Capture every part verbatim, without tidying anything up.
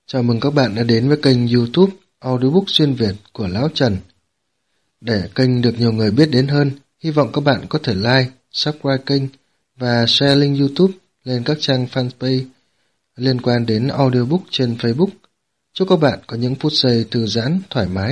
Chào mừng các bạn đã đến với kênh YouTube Audiobook xuyên Việt của Lão Trần. Để kênh được nhiều người biết đến hơn, hy vọng các bạn có thể like, subscribe kênh và share link YouTube lên các trang fanpage liên quan đến audiobook trên Facebook. Chúc các bạn có những phút giây thư giãn, thoải mái.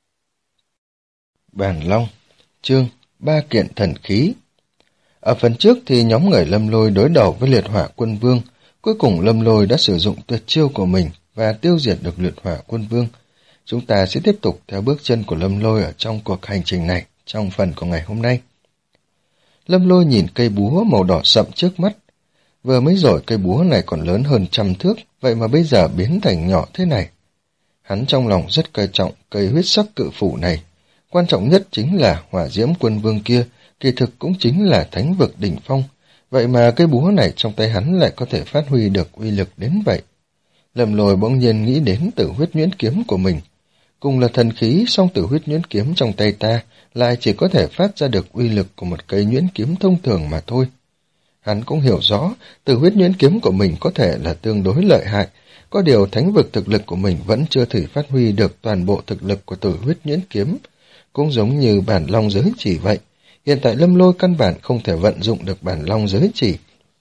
Bàn Long, chương Ba kiện thần khí. Ở phần trước thì nhóm người Lâm Lôi đối đầu với liệt hỏa quân vương. Cuối cùng Lâm Lôi đã sử dụng tuyệt chiêu của mình và tiêu diệt được liệt hỏa quân vương. Chúng ta sẽ tiếp tục theo bước chân của Lâm Lôi ở trong cuộc hành trình này trong phần của ngày hôm nay. Lâm Lôi nhìn cây búa màu đỏ sậm trước mắt. Vừa mới rồi cây búa này còn lớn hơn trăm thước, vậy mà bây giờ biến thành nhỏ thế này. Hắn trong lòng rất coi trọng cây huyết sắc cự phủ này. Quan trọng nhất chính là hỏa diễm quân vương kia, kỳ thực cũng chính là thánh vực đỉnh phong. Vậy mà cây búa này trong tay hắn lại có thể phát huy được uy lực đến vậy. Lâm Lôi bỗng nhiên nghĩ đến tử huyết nhuyễn kiếm của mình. Cùng là thần khí, song tử huyết nhuyễn kiếm trong tay ta lại chỉ có thể phát ra được uy lực của một cây nhuyễn kiếm thông thường mà thôi. Hắn cũng hiểu rõ, tử huyết nhuyễn kiếm của mình có thể là tương đối lợi hại, có điều thánh vực thực lực của mình vẫn chưa thể phát huy được toàn bộ thực lực của tử huyết nhuyễn kiếm. Cũng giống như bản long giới chỉ vậy, hiện tại Lâm Lôi căn bản không thể vận dụng được bản long giới chỉ.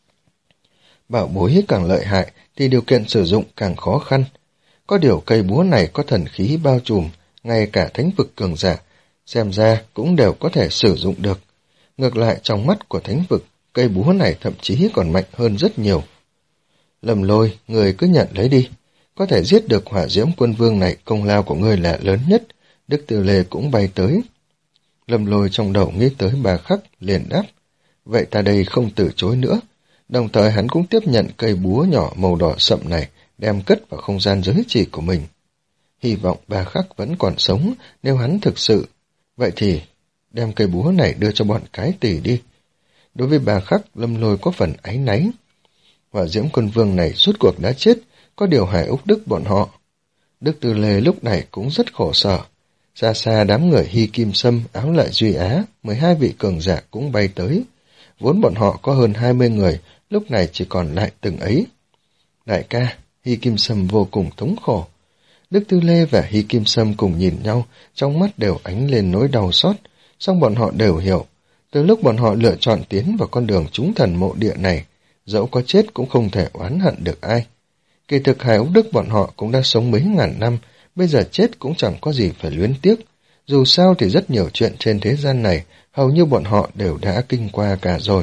Bảo bối càng lợi hại thì điều kiện sử dụng càng khó khăn. Có điều cây búa này có thần khí bao trùm, ngay cả thánh vực cường giả, xem ra cũng đều có thể sử dụng được. Ngược lại trong mắt của thánh vực, cây búa này thậm chí còn mạnh hơn rất nhiều. Lâm Lôi, người cứ nhận lấy đi. Có thể giết được hỏa diễm quân vương này, công lao của ngươi là lớn nhất. Đức Tư Lê cũng bay tới. Lâm Lôi trong đầu nghĩ tới Bà Khắc, liền đáp. Vậy ta đây không từ chối nữa. Đồng thời hắn cũng tiếp nhận cây búa nhỏ màu đỏ sậm này, đem cất vào không gian giới chỉ của mình. Hy vọng Bà Khắc vẫn còn sống, nếu hắn thực sự. Vậy thì, đem cây búa này đưa cho bọn cái tỷ đi. Đối với Bà Khắc, Lâm Lôi có phần áy náy. Hỏa diễm quân vương này rốt cuộc đã chết, có điều Hải Úc Đức bọn họ. Đức Tư Lê lúc này cũng rất khổ sở. Xa xa đám người Hy Kim Sâm, Áo Lại Duy Á, mười hai vị cường giả cũng bay tới. Vốn bọn họ có hơn hai mươi người, lúc này chỉ còn lại từng ấy. Đại ca, Hy Kim Sâm vô cùng thống khổ. Đức Tư Lê và Hy Kim Sâm cùng nhìn nhau, trong mắt đều ánh lên nỗi đau xót, song bọn họ đều hiểu. Từ lúc bọn họ lựa chọn tiến vào con đường chúng thần mộ địa này, dẫu có chết cũng không thể oán hận được ai. Kỳ thực Hải Úc Đức bọn họ cũng đã sống mấy ngàn năm, bây giờ chết cũng chẳng có gì phải luyến tiếc. Dù sao thì rất nhiều chuyện trên thế gian này, hầu như bọn họ đều đã kinh qua cả rồi.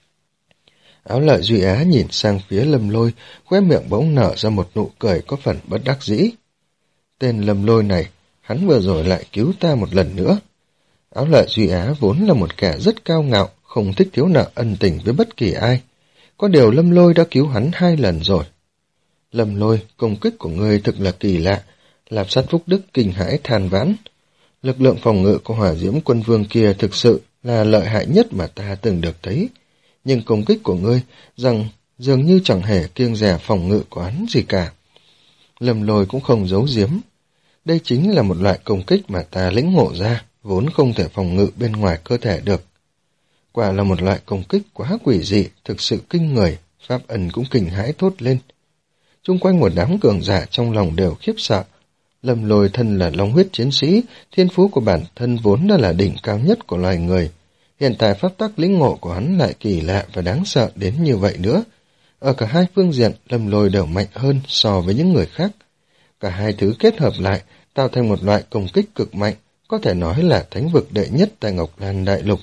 Áo Lợi Duy Á nhìn sang phía Lâm Lôi, khóe miệng bỗng nở ra một nụ cười có phần bất đắc dĩ. Tên Lâm Lôi này, hắn vừa rồi lại cứu ta một lần nữa. Áo Lợi Duy Á vốn là một kẻ rất cao ngạo, không thích thiếu nợ ân tình với bất kỳ ai. Có điều Lâm Lôi đã cứu hắn hai lần rồi. Lâm Lôi, công kích của ngươi thực là kỳ lạ, làm sát Phúc Đức kinh hãi than vãn. Lực lượng phòng ngự của hỏa diễm quân vương kia thực sự là lợi hại nhất mà ta từng được thấy. Nhưng công kích của ngươi rằng dường như chẳng hề kiêng dè phòng ngự của hắn gì cả. Lâm Lôi cũng không giấu giếm. Đây chính là một loại công kích mà ta lĩnh ngộ ra, vốn không thể phòng ngự bên ngoài cơ thể được. Quả là một loại công kích quá quỷ dị, thực sự kinh người, Pháp Ân cũng kinh hãi thốt lên. Chung quanh một đám cường giả trong lòng đều khiếp sợ. Lâm Lôi thân là long huyết chiến sĩ, thiên phú của bản thân vốn đã là đỉnh cao nhất của loài người. Hiện tại pháp tắc lĩnh ngộ của hắn lại kỳ lạ và đáng sợ đến như vậy nữa. Ở cả hai phương diện, Lâm Lôi đều mạnh hơn so với những người khác. Cả hai thứ kết hợp lại, tạo thành một loại công kích cực mạnh, có thể nói là thánh vực đệ nhất tại Ngọc Lan Đại Lục.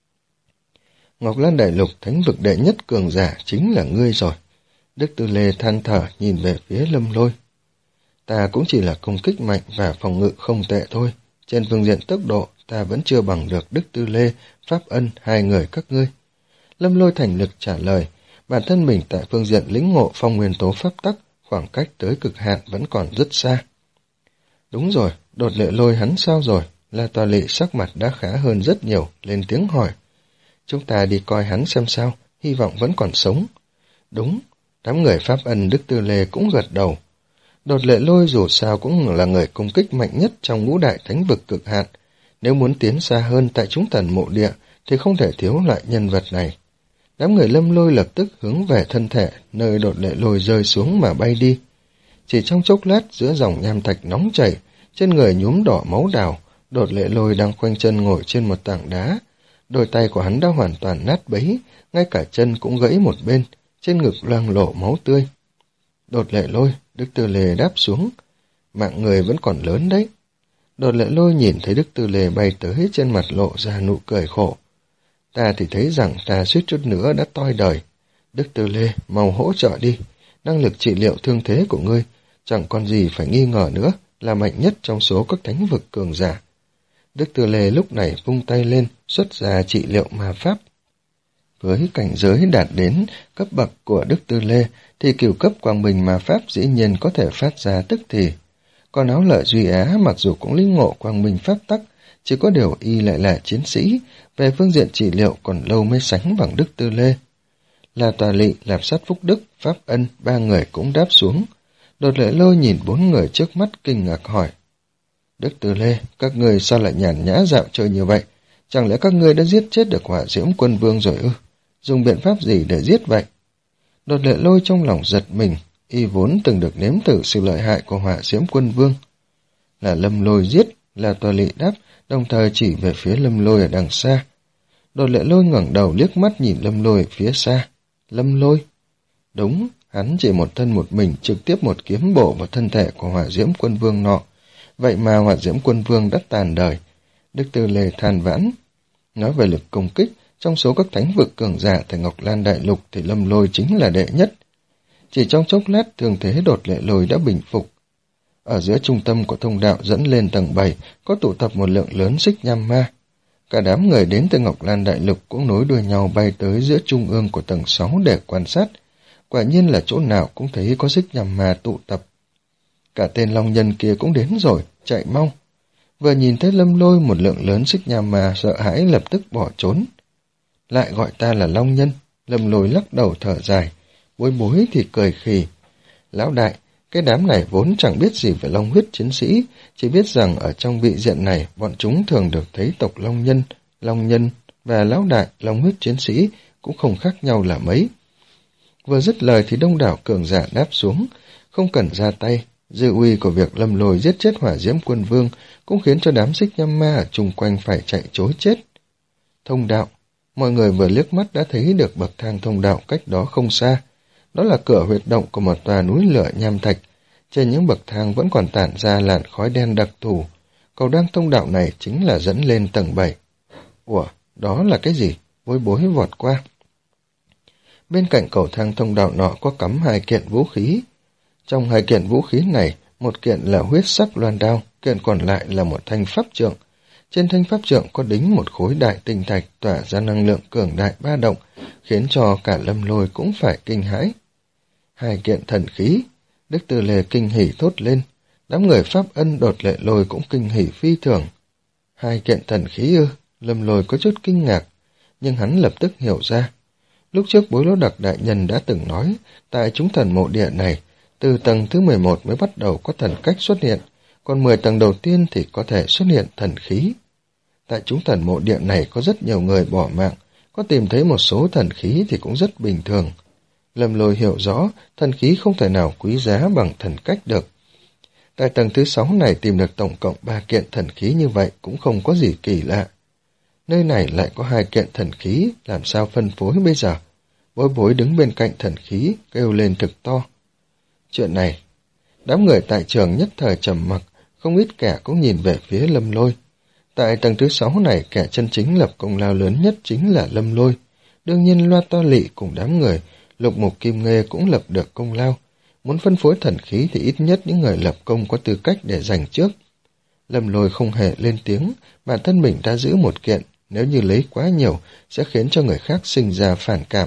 Ngọc Lan Đại Lục thánh vực đệ nhất cường giả chính là ngươi rồi. Đức Tư Lê than thở nhìn về phía Lâm Lôi. Ta cũng chỉ là công kích mạnh và phòng ngự không tệ thôi. Trên phương diện tốc độ, ta vẫn chưa bằng được Đức Tư Lê, Pháp Ân, hai người các ngươi. Lâm Lôi thành lực trả lời, bản thân mình tại phương diện lĩnh ngộ phong nguyên tố pháp tắc, khoảng cách tới cực hạn vẫn còn rất xa. Đúng rồi, Đột Lệ Lôi hắn sao rồi? La Toa Lị sắc mặt đã khá hơn rất nhiều, lên tiếng hỏi. Chúng ta đi coi hắn xem sao, hy vọng vẫn còn sống. Đúng, đám người Pháp Ân Đức Tư Lê cũng gật đầu. Đột Lệ Lôi dù sao cũng là người công kích mạnh nhất trong ngũ đại thánh vực cực hạn. Nếu muốn tiến xa hơn tại chúng thần mộ địa thì không thể thiếu loại nhân vật này. Đám người Lâm Lôi lập tức hướng về thân thể nơi Đột Lệ Lôi rơi xuống mà bay đi. Chỉ trong chốc lát, giữa dòng nham thạch nóng chảy, trên người nhuốm đỏ máu đào, Đột Lệ Lôi đang khoanh chân ngồi trên một tảng đá. Đôi tay của hắn đã hoàn toàn nát bấy, ngay cả chân cũng gãy một bên, trên ngực loang lổ máu tươi. Đột Lệ Lôi, Đức Tư Lê đáp xuống. Mạng người vẫn còn lớn đấy. Đột Lệ Lôi nhìn thấy Đức Tư Lê bay tới, trên mặt lộ ra nụ cười khổ. Ta thì thấy rằng ta suýt chút nữa đã toi đời. Đức Tư Lê, mau hỗ trợ đi. Năng lực trị liệu thương thế của ngươi, chẳng còn gì phải nghi ngờ nữa, là mạnh nhất trong số các thánh vực cường giả. Đức Tư Lê lúc này vung tay lên, xuất ra trị liệu ma pháp. Với cảnh giới đạt đến cấp bậc của Đức Tư Lê, thì cửu cấp quang minh ma pháp dĩ nhiên có thể phát ra tức thì. Còn Áo Lợi Duy Á mặc dù cũng linh ngộ quang minh pháp tắc, chỉ có điều y lại là chiến sĩ, về phương diện trị liệu còn lâu mới sánh bằng Đức Tư Lê. Là Tòa Lị, Lạp Sát Phúc Đức, Pháp Ân, ba người cũng đáp xuống. Đột Lệ Lôi nhìn bốn người trước mắt kinh ngạc hỏi. Đức Tư Lê, các ngươi sao lại nhàn nhã dạo chơi như vậy? Chẳng lẽ các ngươi đã giết chết được Hỏa Diễm Quân Vương rồi ư? Dùng biện pháp gì để giết vậy? Đột Lệ Lôi trong lòng giật mình, y vốn từng được nếm thử sự lợi hại của Hỏa Diễm Quân Vương. Là Lâm Lôi giết, là Tòa Lị đáp, đồng thời chỉ về phía Lâm Lôi ở đằng xa. Đột Lệ Lôi ngẩng đầu liếc mắt nhìn Lâm Lôi phía xa. Lâm Lôi? Đúng, hắn chỉ một thân một mình trực tiếp một kiếm bổ vào thân thể của Hỏa Diễm Quân Vương nọ. Vậy mà Hỏa Diễm Quân Vương đã tàn đời. Đức Tư Lê than vãn. Nói về lực công kích, trong số các thánh vực cường giả tại Ngọc Lan Đại Lục thì Lâm Lôi chính là đệ nhất. Chỉ trong chốc lát, thương thế Đột Lệ Lôi đã bình phục. Ở giữa trung tâm của thông đạo dẫn lên tầng bảy có tụ tập một lượng lớn xích nham ma. Cả đám người đến từ Ngọc Lan Đại Lục cũng nối đuôi nhau bay tới giữa trung ương của tầng sáu để quan sát. Quả nhiên là chỗ nào cũng thấy có xích nham ma tụ tập. Cả tên Long Nhân kia cũng đến rồi, chạy mau. Vừa nhìn thấy Lâm Lôi, một lượng lớn xích nham ma sợ hãi lập tức bỏ trốn. Lại gọi ta là Long Nhân. Lâm Lôi lắc đầu thở dài, Bối Bối thì cười khì. Lão đại, cái đám này vốn chẳng biết gì về Long huyết chiến sĩ, chỉ biết rằng ở trong vị diện này bọn chúng thường được thấy tộc Long Nhân, Long Nhân và lão đại Long huyết chiến sĩ cũng không khác nhau là mấy. Vừa dứt lời thì đông đảo cường giả đáp xuống, không cần ra tay. Dư uy của việc Lâm Lôi giết chết Hỏa Diễm Quân Vương cũng khiến cho đám xích nham ma ở chung quanh phải chạy trối chết. Thông đạo. Mọi người vừa liếc mắt đã thấy được bậc thang thông đạo cách đó không xa. Đó là cửa huyệt động của một tòa núi lửa nham thạch. Trên những bậc thang vẫn còn tản ra làn khói đen đặc thù. Cầu đăng thông đạo này chính là dẫn lên tầng bảy. Ủa, đó là cái gì? Bối Bối vọt qua. Bên cạnh cầu thang thông đạo nọ có cắm hai kiện vũ khí. Trong hai kiện vũ khí này, một kiện là huyết sắc loan đao, kiện còn lại là một thanh pháp trượng. Trên thanh pháp trượng có đính một khối đại tinh thạch tỏa ra năng lượng cường đại ba động, khiến cho cả Lâm Lôi cũng phải kinh hãi. Hai kiện thần khí, Đức Tư Lê kinh hỉ thốt lên, đám người Pháp Ân, Đột Lệ Lôi cũng kinh hỉ phi thường. Hai kiện thần khí ư? Lâm Lôi có chút kinh ngạc, nhưng hắn lập tức hiểu ra. Lúc trước Bối Lỗ Đặc đại nhân đã từng nói, tại chúng thần mộ địa này, từ tầng thứ mười một mới bắt đầu có thần cách xuất hiện, còn mười tầng đầu tiên thì có thể xuất hiện thần khí. Tại chúng thần mộ địa này có rất nhiều người bỏ mạng, có tìm thấy một số thần khí thì cũng rất bình thường. Lâm Lôi hiểu rõ, thần khí không thể nào quý giá bằng thần cách được. Tại tầng thứ sáu này tìm được tổng cộng ba kiện thần khí như vậy cũng không có gì kỳ lạ. Nơi này lại có hai kiện thần khí, làm sao phân phối bây giờ? Bối Bối đứng bên cạnh thần khí, kêu lên thực to. Chuyện này, đám người tại trường nhất thời trầm mặc, không ít kẻ cũng nhìn về phía Lâm Lôi. Tại tầng thứ sáu này, kẻ chân chính lập công lao lớn nhất chính là Lâm Lôi. Đương nhiên Loa To Lị cùng đám người, Lục Mục Kim Nghê cũng lập được công lao. Muốn phân phối thần khí thì ít nhất những người lập công có tư cách để giành trước. Lâm Lôi không hề lên tiếng, bản thân mình đã giữ một kiện, nếu như lấy quá nhiều sẽ khiến cho người khác sinh ra phản cảm.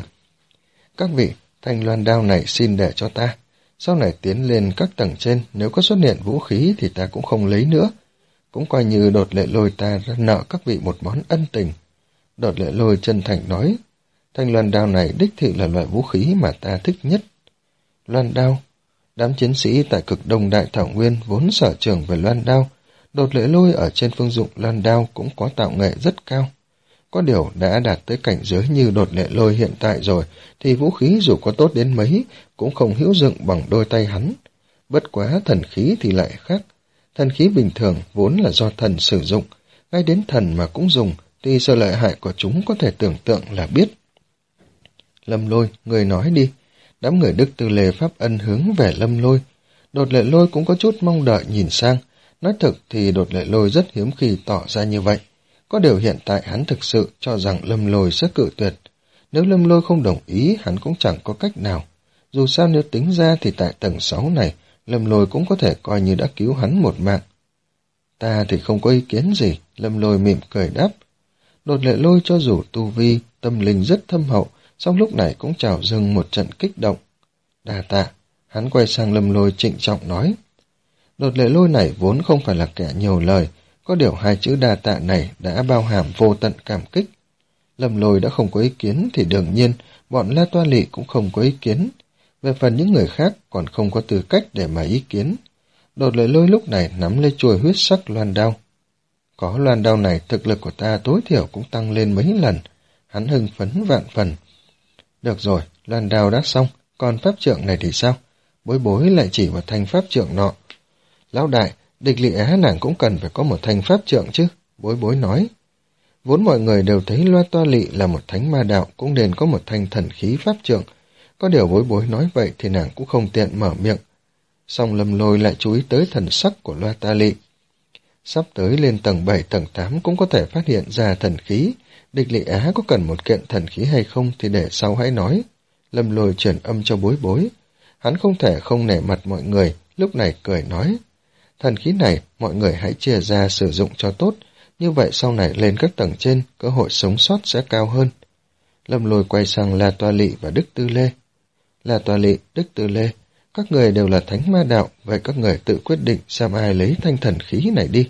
Các vị, thanh loan đao này xin để cho ta. Sau này tiến lên các tầng trên, nếu có xuất hiện vũ khí thì ta cũng không lấy nữa. Cũng coi như Đột Lệ Lôi ta nợ các vị một món ân tình. Đột Lệ Lôi chân thành nói, thanh loan đao này đích thị là loại vũ khí mà ta thích nhất. Loan đao. Đám chiến sĩ tại cực đông đại thảo nguyên vốn sở trường về loan đao. Đột Lệ Lôi ở trên phương dụng loan đao cũng có tạo nghệ rất cao. Có điều đã đạt tới cảnh giới như Đột Lệ Lôi hiện tại rồi, thì vũ khí dù có tốt đến mấy, cũng không hữu dụng bằng đôi tay hắn. Bất quá thần khí thì lại khác. Thần khí bình thường vốn là do thần sử dụng, ngay đến thần mà cũng dùng, thì sự lợi hại của chúng có thể tưởng tượng là biết. Lâm Lôi, người nói đi. Đám người Đức Tư Lê Pháp Ân hướng về Lâm Lôi. Đột Lệ Lôi cũng có chút mong đợi nhìn sang. Nói thực thì Đột Lệ Lôi rất hiếm khi tỏ ra như vậy. Có điều hiện tại hắn thực sự cho rằng Lâm Lôi sẽ cự tuyệt. Nếu Lâm Lôi không đồng ý, hắn cũng chẳng có cách nào. Dù sao nếu tính ra thì tại tầng sáu này, Lâm Lôi cũng có thể coi như đã cứu hắn một mạng. Ta thì không có ý kiến gì, Lâm Lôi mỉm cười đáp. Đột Lệ Lôi cho dù tu vi, tâm linh rất thâm hậu, song lúc này cũng trào dâng một trận kích động. Đa tạ, hắn quay sang Lâm Lôi trịnh trọng nói. Đột Lệ Lôi này vốn không phải là kẻ nhiều lời, có điều hai chữ đa tạ này đã bao hàm vô tận cảm kích. Lâm Lôi đã không có ý kiến thì đương nhiên bọn La Toa Lị cũng không có ý kiến. Về phần những người khác còn không có tư cách để mà ý kiến. Đột Lệ Lôi lúc này nắm lấy chuôi huyết sắc loan đao. Có loan đao này thực lực của ta tối thiểu cũng tăng lên mấy lần. Hắn hưng phấn vạn phần. Được rồi, loan đao đã xong, còn pháp trượng này thì sao? Bối bối lại chỉ vào thanh pháp trượng nọ. Lão đại, Địch Lị Á nàng cũng cần phải có một thanh pháp trượng chứ, bối bối nói. Vốn mọi người đều thấy Loa Toa Lị là một thánh ma đạo cũng nên có một thanh thần khí pháp trượng. Có điều bối bối nói vậy thì nàng cũng không tiện mở miệng. Song Lâm Lôi lại chú ý tới thần sắc của Loa Toa Lị. Sắp tới lên tầng bảy tầng tám cũng có thể phát hiện ra thần khí. Địch Lị Á có cần một kiện thần khí hay không thì để sau hãy nói. Lâm Lôi truyền âm cho bối bối. Hắn không thể không nể mặt mọi người, lúc này cười nói. Thần khí này mọi người hãy chia ra sử dụng cho tốt, như vậy sau này lên các tầng trên, cơ hội sống sót sẽ cao hơn. Lâm Lôi quay sang La Toa Lị và Đức Tư Lê. La Toa Lị, Đức Tư Lê, các người đều là thánh ma đạo, vậy các người tự quyết định xem ai lấy thanh thần khí này đi.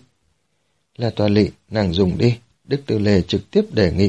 La Toa Lị, nàng dùng đi, Đức Tư Lê trực tiếp đề nghị.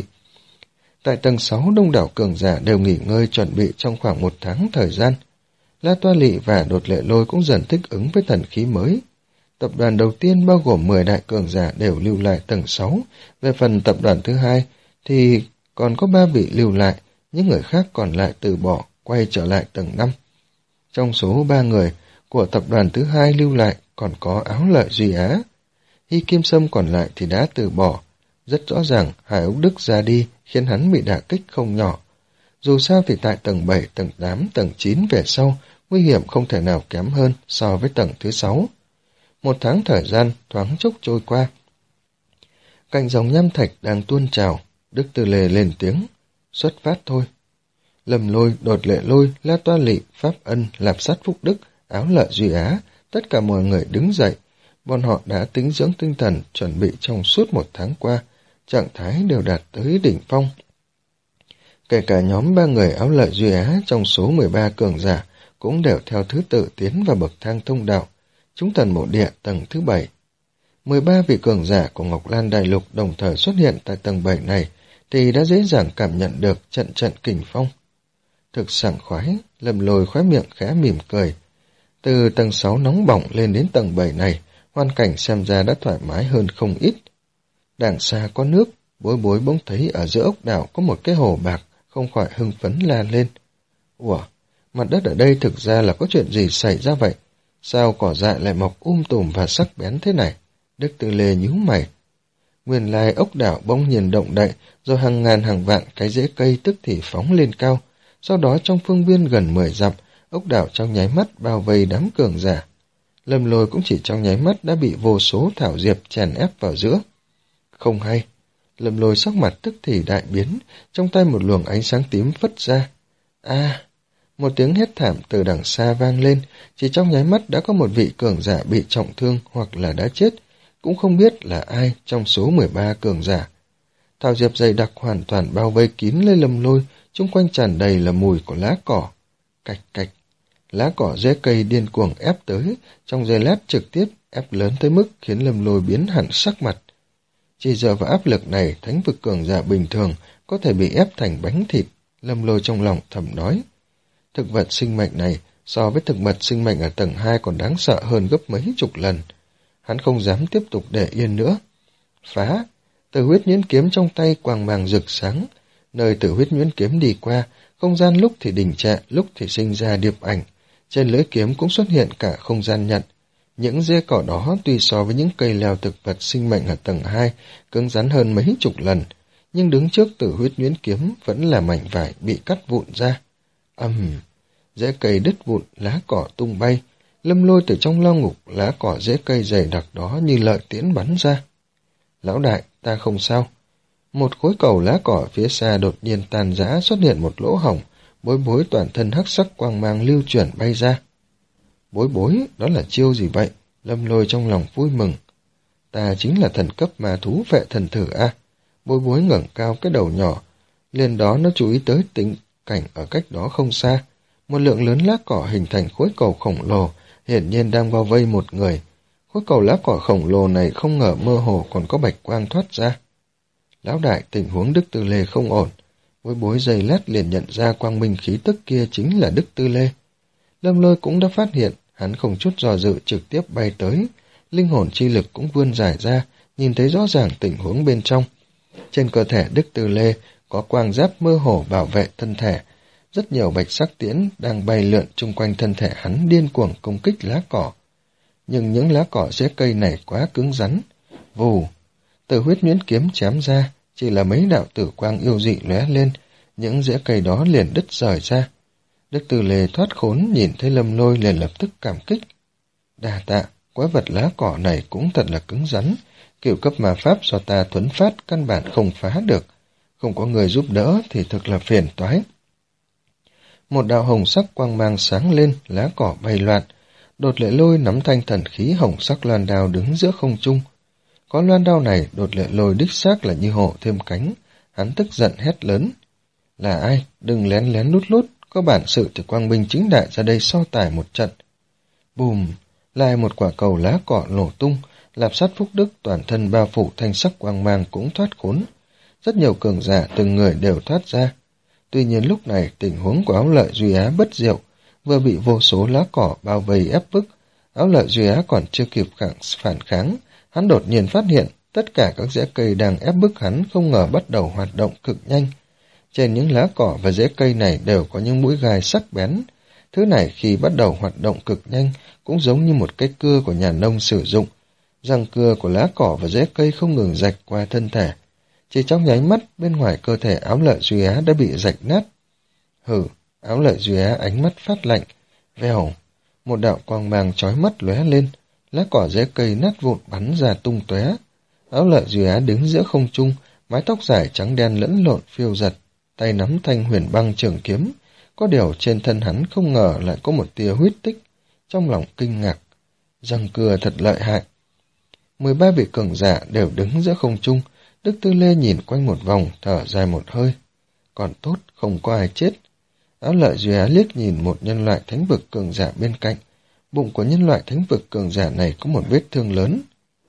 Tại tầng sáu, đông đảo cường giả đều nghỉ ngơi chuẩn bị trong khoảng một tháng thời gian. La Toa Lị và Đột Lệ Lôi cũng dần thích ứng với thần khí mới. Tập đoàn đầu tiên bao gồm mười đại cường giả đều lưu lại tầng sáu, về phần tập đoàn thứ hai thì còn có ba vị lưu lại, những người khác còn lại từ bỏ, quay trở lại tầng năm. Trong số ba người của tập đoàn thứ hai lưu lại còn có Áo Lợi Duy Á. Hy Kim Sâm còn lại thì đã từ bỏ. Rất rõ ràng Hải Úc Đức ra đi khiến hắn bị đả kích không nhỏ. Dù sao thì tại tầng bảy, tầng tám, tầng chín về sau, nguy hiểm không thể nào kém hơn so với tầng thứ sáu. Một tháng thời gian thoáng chốc trôi qua. Cạnh dòng nham thạch đang tuôn trào, Đức Tư Lê lên tiếng, xuất phát thôi. Lâm Lôi, Đột Lệ Lôi, La Toa Lị, Pháp Ân, Lạp Sát Phúc Đức, Áo Lợi Duy Á, tất cả mọi người đứng dậy. Bọn họ đã tính dưỡng tinh thần chuẩn bị trong suốt một tháng qua, trạng thái đều đạt tới đỉnh phong. Kể cả nhóm ba người Áo Lợi Duy Á trong số mười ba cường giả cũng đều theo thứ tự tiến vào bậc thang thông đạo, chúng thần mộ địa tầng thứ bảy. mười ba vị cường giả của Ngọc Lan Đại Lục đồng thời xuất hiện tại tầng bảy này thì đã dễ dàng cảm nhận được trận trận kình phong. Thực sảng khoái, Lâm Lôi khóe miệng khẽ mỉm cười. Từ tầng sáu nóng bỏng lên đến tầng bảy này, hoàn cảnh xem ra đã thoải mái hơn không ít. Đằng xa có nước, bối bối bỗng thấy ở giữa ốc đảo có một cái hồ bạc, không khỏi hưng phấn la lên. Ủa, mặt đất ở đây thực ra là có chuyện gì xảy ra vậy? Sao cỏ dại lại mọc um tùm và sắc bén thế này? Đức Tư Lê nhíu mày. Nguyên lai ốc đảo bỗng nhiên động đậy, rồi hàng ngàn hàng vạn cái rễ cây tức thì phóng lên cao. Sau đó trong phương biên gần mười dặm, ốc đảo trong nháy mắt bao vây đám cường giả. Lâm Lôi cũng chỉ trong nháy mắt đã bị vô số thảo diệp chèn ép vào giữa. Không hay. Lâm Lôi sắc mặt tức thì đại biến, trong tay một luồng ánh sáng tím phất ra. A! Một tiếng hét thảm từ đằng xa vang lên, chỉ trong nháy mắt đã có một vị cường giả bị trọng thương hoặc là đã chết, cũng không biết là ai trong số mười ba cường giả. Thảo diệp dày đặc hoàn toàn bao vây kín lấy Lâm Lôi, chung quanh tràn đầy là mùi của lá cỏ. Cạch cạch, lá cỏ rễ cây điên cuồng ép tới, trong giây lát trực tiếp ép lớn tới mức khiến Lâm Lôi biến hẳn sắc mặt. Chỉ dựa vào áp lực này, thánh vực cường giả bình thường có thể bị ép thành bánh thịt, Lâm Lôi trong lòng thầm nói. Thực vật sinh mệnh này so với thực vật sinh mệnh ở tầng hai còn đáng sợ hơn gấp mấy chục lần. Hắn không dám tiếp tục để yên nữa. Phá! Tử huyết nhuyễn kiếm trong tay quang mang rực sáng. Nơi tử huyết nhuyễn kiếm đi qua, không gian lúc thì đình trệ, lúc thì sinh ra điệp ảnh. Trên lưỡi kiếm cũng xuất hiện cả không gian nhận. Những rễ cỏ đó tuy so với những cây leo thực vật sinh mệnh ở tầng hai cứng rắn hơn mấy chục lần, nhưng đứng trước Tử Huyết Nhuyễn kiếm vẫn là mảnh vải bị cắt vụn ra. Ầm, um, rễ cây đứt vụn, lá cỏ tung bay. Lâm Lôi từ trong lao ngục, lá cỏ rễ cây dày đặc đó như lợi tiễn bắn ra. Lão đại, ta không sao. Một khối cầu lá cỏ phía xa đột nhiên tàn rã, xuất hiện một lỗ hổng, Bối Bối toàn thân hắc sắc quang mang lưu chuyển bay ra. Bối Bối, đó là chiêu gì vậy? Lâm Lôi trong lòng vui mừng. Ta chính là thần cấp ma thú vệ thần thử a. Bối Bối ngẩng cao cái đầu nhỏ, liền đó nó chú ý tới tình cảnh ở cách đó không xa. Một lượng lớn lá cỏ hình thành khối cầu khổng lồ, hiển nhiên đang bao vây một người. Khối cầu lá cỏ khổng lồ này không ngờ mơ hồ còn có bạch quang thoát ra. Lão đại, tình huống Đức Tư Lê không ổn. Bối Bối giây lát liền nhận ra quang minh khí tức kia chính là Đức Tư Lê. Lâm Lôi cũng đã phát hiện, hắn không chút do dự trực tiếp bay tới. Linh hồn chi lực cũng vươn dài ra, nhìn thấy rõ ràng tình huống bên trong. Trên cơ thể Đức Tư Lê có quang giáp mơ hồ bảo vệ thân thể. Rất nhiều bạch sắc tiễn đang bay lượn chung quanh thân thể hắn điên cuồng công kích lá cỏ. Nhưng những lá cỏ rễ cây này quá cứng rắn. Vù, Tử Huyết Nhuyễn kiếm chém ra, chỉ là mấy đạo tử quang yêu dị lóe lên, những rễ cây đó liền đứt rời ra. Đức Tư Lê thoát khốn nhìn thấy Lâm Lôi liền lập tức cảm kích. Đà tạ, quái vật lá cỏ này cũng thật là cứng rắn, cửu cấp ma pháp do ta thuấn phát căn bản không phá được, không có người giúp đỡ thì thực là phiền toái. Một đạo hồng sắc quang mang sáng lên, lá cỏ bay loạn. Đột Lệ Lôi nắm thanh thần khí hồng sắc loan đao đứng giữa không trung. Có loan đao này, Đột Lệ Lôi đích xác là như hộ thêm cánh. Hắn tức giận hét lớn. Là ai? Đừng lén lén lút lút, có bản sự thì quang minh chính đại ra đây so tài một trận. Bùm, lại một quả cầu lá cỏ nổ tung, Lạp Sát Phúc Đức toàn thân bao phủ thanh sắc quang mang cũng thoát khốn. Rất nhiều cường giả từng người đều thoát ra. Tuy nhiên lúc này tình huống của Áo Lợi Duy Á bất diệu, vừa bị vô số lá cỏ bao vây ép bức. Áo Lợi Duy Á còn chưa kịp kháng, phản kháng, hắn đột nhiên phát hiện tất cả các rễ cây đang ép bức hắn không ngờ bắt đầu hoạt động cực nhanh. Trên những lá cỏ và rễ cây này đều có những mũi gai sắc bén. Thứ này khi bắt đầu hoạt động cực nhanh cũng giống như một cái cưa của nhà nông sử dụng. Răng cưa của lá cỏ và rễ cây không ngừng rạch qua thân thể. Chỉ trong nháy mắt, bên ngoài cơ thể Áo Lợi Duy Á đã bị rạch nát. Hừ, Áo Lợi Duy Á ánh mắt phát lạnh. Vèo, một đạo quang mang chói mắt lóe lên, lá cỏ rễ cây nát vụn bắn ra tung tóe. Áo Lợi Duy Á đứng giữa không trung, mái tóc dài trắng đen lẫn lộn phiêu giật, tay nắm thanh huyền băng trường kiếm. Có điều trên thân hắn không ngờ lại có một tia huyết tích, trong lòng kinh ngạc. Răng cưa thật lợi hại. Mười ba vị cường giả đều đứng giữa không trung. Đức Tư Lê nhìn quanh một vòng, thở dài một hơi. Còn tốt, không có ai chết. Áo Lợi Duy Á liếc nhìn một nhân loại thánh vực cường giả bên cạnh. Bụng của nhân loại thánh vực cường giả này có một vết thương lớn.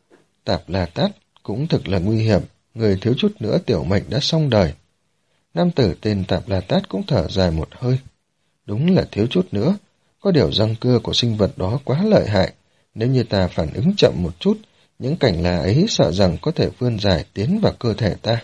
Tạp La Tát cũng thực là nguy hiểm, người thiếu chút nữa tiểu mệnh đã xong đời. Nam tử tên Tạp La Tát cũng thở dài một hơi. Đúng là thiếu chút nữa, có điều răng cưa của sinh vật đó quá lợi hại. Nếu như ta phản ứng chậm một chút, những cảnh lá ấy sợ rằng có thể vươn dài tiến vào cơ thể ta.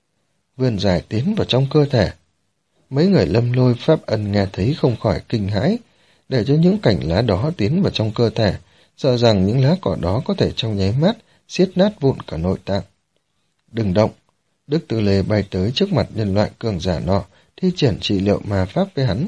Vươn dài tiến vào trong cơ thể. Mấy người Lâm Lôi Pháp Ân nghe thấy không khỏi kinh hãi, để cho những cảnh lá đó tiến vào trong cơ thể, sợ rằng những lá cỏ đó có thể trong nháy mắt xiết nát vụn cả nội tạng. Đừng động. Đức Tư Lê bay tới trước mặt nhân loại cường giả nọ, thi triển trị liệu ma pháp với hắn.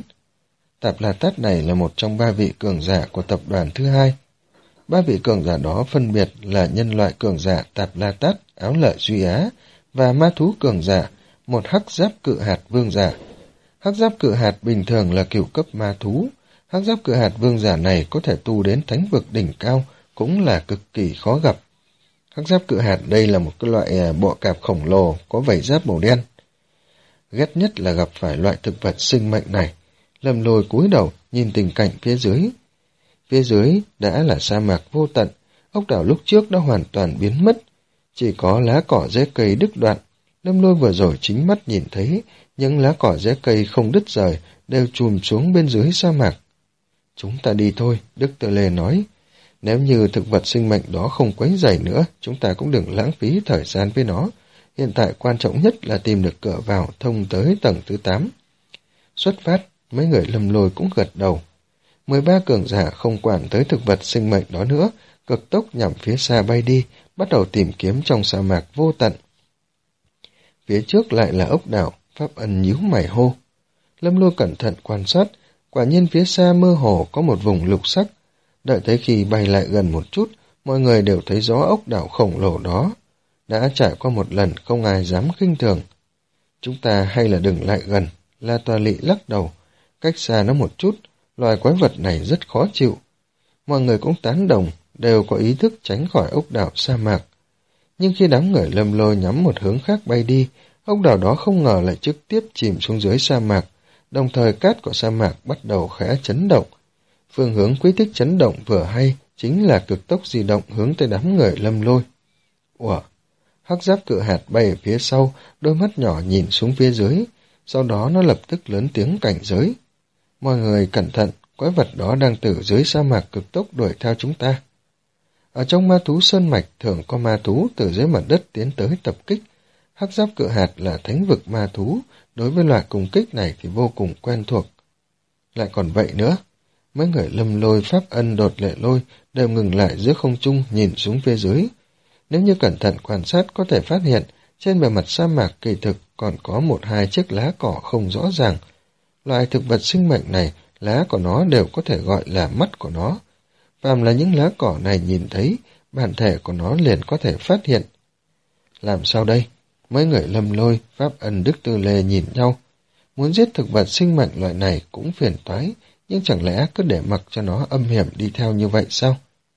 Tạp La Tát này là một trong ba vị cường giả của tập đoàn thứ hai. Ba vị cường giả đó phân biệt là nhân loại cường giả Tạp La Tát, Áo Lợi Duy Á và ma thú cường giả, một hắc giáp cự hạt vương giả. Hắc giáp cự hạt bình thường là cửu cấp ma thú. Hắc giáp cự hạt vương giả này có thể tu đến thánh vực đỉnh cao, cũng là cực kỳ khó gặp. Hắc giáp cự hạt đây là một cái loại bọ cạp khổng lồ có vảy giáp màu đen. Ghét nhất là gặp phải loại thực vật sinh mệnh này. Lâm Lôi cúi đầu nhìn tình cảnh phía dưới. Phía dưới đã là sa mạc vô tận, ốc đảo lúc trước đã hoàn toàn biến mất, chỉ có lá cỏ rễ cây đứt đoạn. Lâm Lôi vừa rồi chính mắt nhìn thấy những lá cỏ rễ cây không đứt rời đều chùm xuống bên dưới sa mạc. Chúng ta đi thôi, Đức Tư Lê nói. Nếu như thực vật sinh mệnh đó không quấy rầy nữa, chúng ta cũng đừng lãng phí thời gian với nó. Hiện tại quan trọng nhất là tìm được cửa vào thông tới tầng thứ tám. Xuất phát, mấy người Lâm Lôi cũng gật đầu. mười ba cường giả không quản tới thực vật sinh mệnh đó nữa, cực tốc nhằm phía xa bay đi, bắt đầu tìm kiếm trong sa mạc vô tận. Phía trước lại là ốc đảo, Pháp Ân nhíu mày hô. Lâm Lôi cẩn thận quan sát, quả nhiên phía xa mơ hồ có một vùng lục sắc. Đợi tới khi bay lại gần một chút, mọi người đều thấy rõ ốc đảo khổng lồ đó. Đã trải qua một lần, không ai dám khinh thường. Chúng ta hay là đừng lại gần, La Toa Lị lắc đầu. Cách xa nó một chút, loài quái vật này rất khó chịu. Mọi người cũng tán đồng, đều có ý thức tránh khỏi ốc đảo sa mạc. Nhưng khi đám người Lâm Lôi nhắm một hướng khác bay đi, ốc đảo đó không ngờ lại trực tiếp chìm xuống dưới sa mạc, đồng thời cát của sa mạc bắt đầu khẽ chấn động. Phương hướng quy tích chấn động vừa hay chính là cực tốc di động hướng tới đám người Lâm Lôi. Ủa? Hắc giáp cự hạt bay ở phía sau, đôi mắt nhỏ nhìn xuống phía dưới, sau đó nó lập tức lớn tiếng cảnh giới. Mọi người cẩn thận, quái vật đó đang từ dưới sa mạc cực tốc đuổi theo chúng ta. Ở trong ma thú sơn mạch thường có ma thú từ dưới mặt đất tiến tới tập kích. Hắc giáp cự hạt là thánh vực ma thú, đối với loại cùng kích này thì vô cùng quen thuộc. Lại còn vậy nữa, mấy người Lâm Lôi, Pháp Ân, Đột Lệ Lôi đều ngừng lại giữa không trung nhìn xuống phía dưới. Nếu như cẩn thận quan sát có thể phát hiện trên bề mặt sa mạc kỳ thực còn có một hai chiếc lá cỏ không rõ ràng. Loại thực vật sinh mệnh này, lá của nó đều có thể gọi là mắt của nó. Phàm là những lá cỏ này nhìn thấy, bản thể của nó liền có thể phát hiện. Làm sao đây? Mấy người Lâm Lôi, Pháp Ân, Đức Tư Lê nhìn nhau. Muốn giết thực vật sinh mệnh loại này cũng phiền toái, nhưng chẳng lẽ cứ để mặc cho nó âm hiểm đi theo như vậy sao?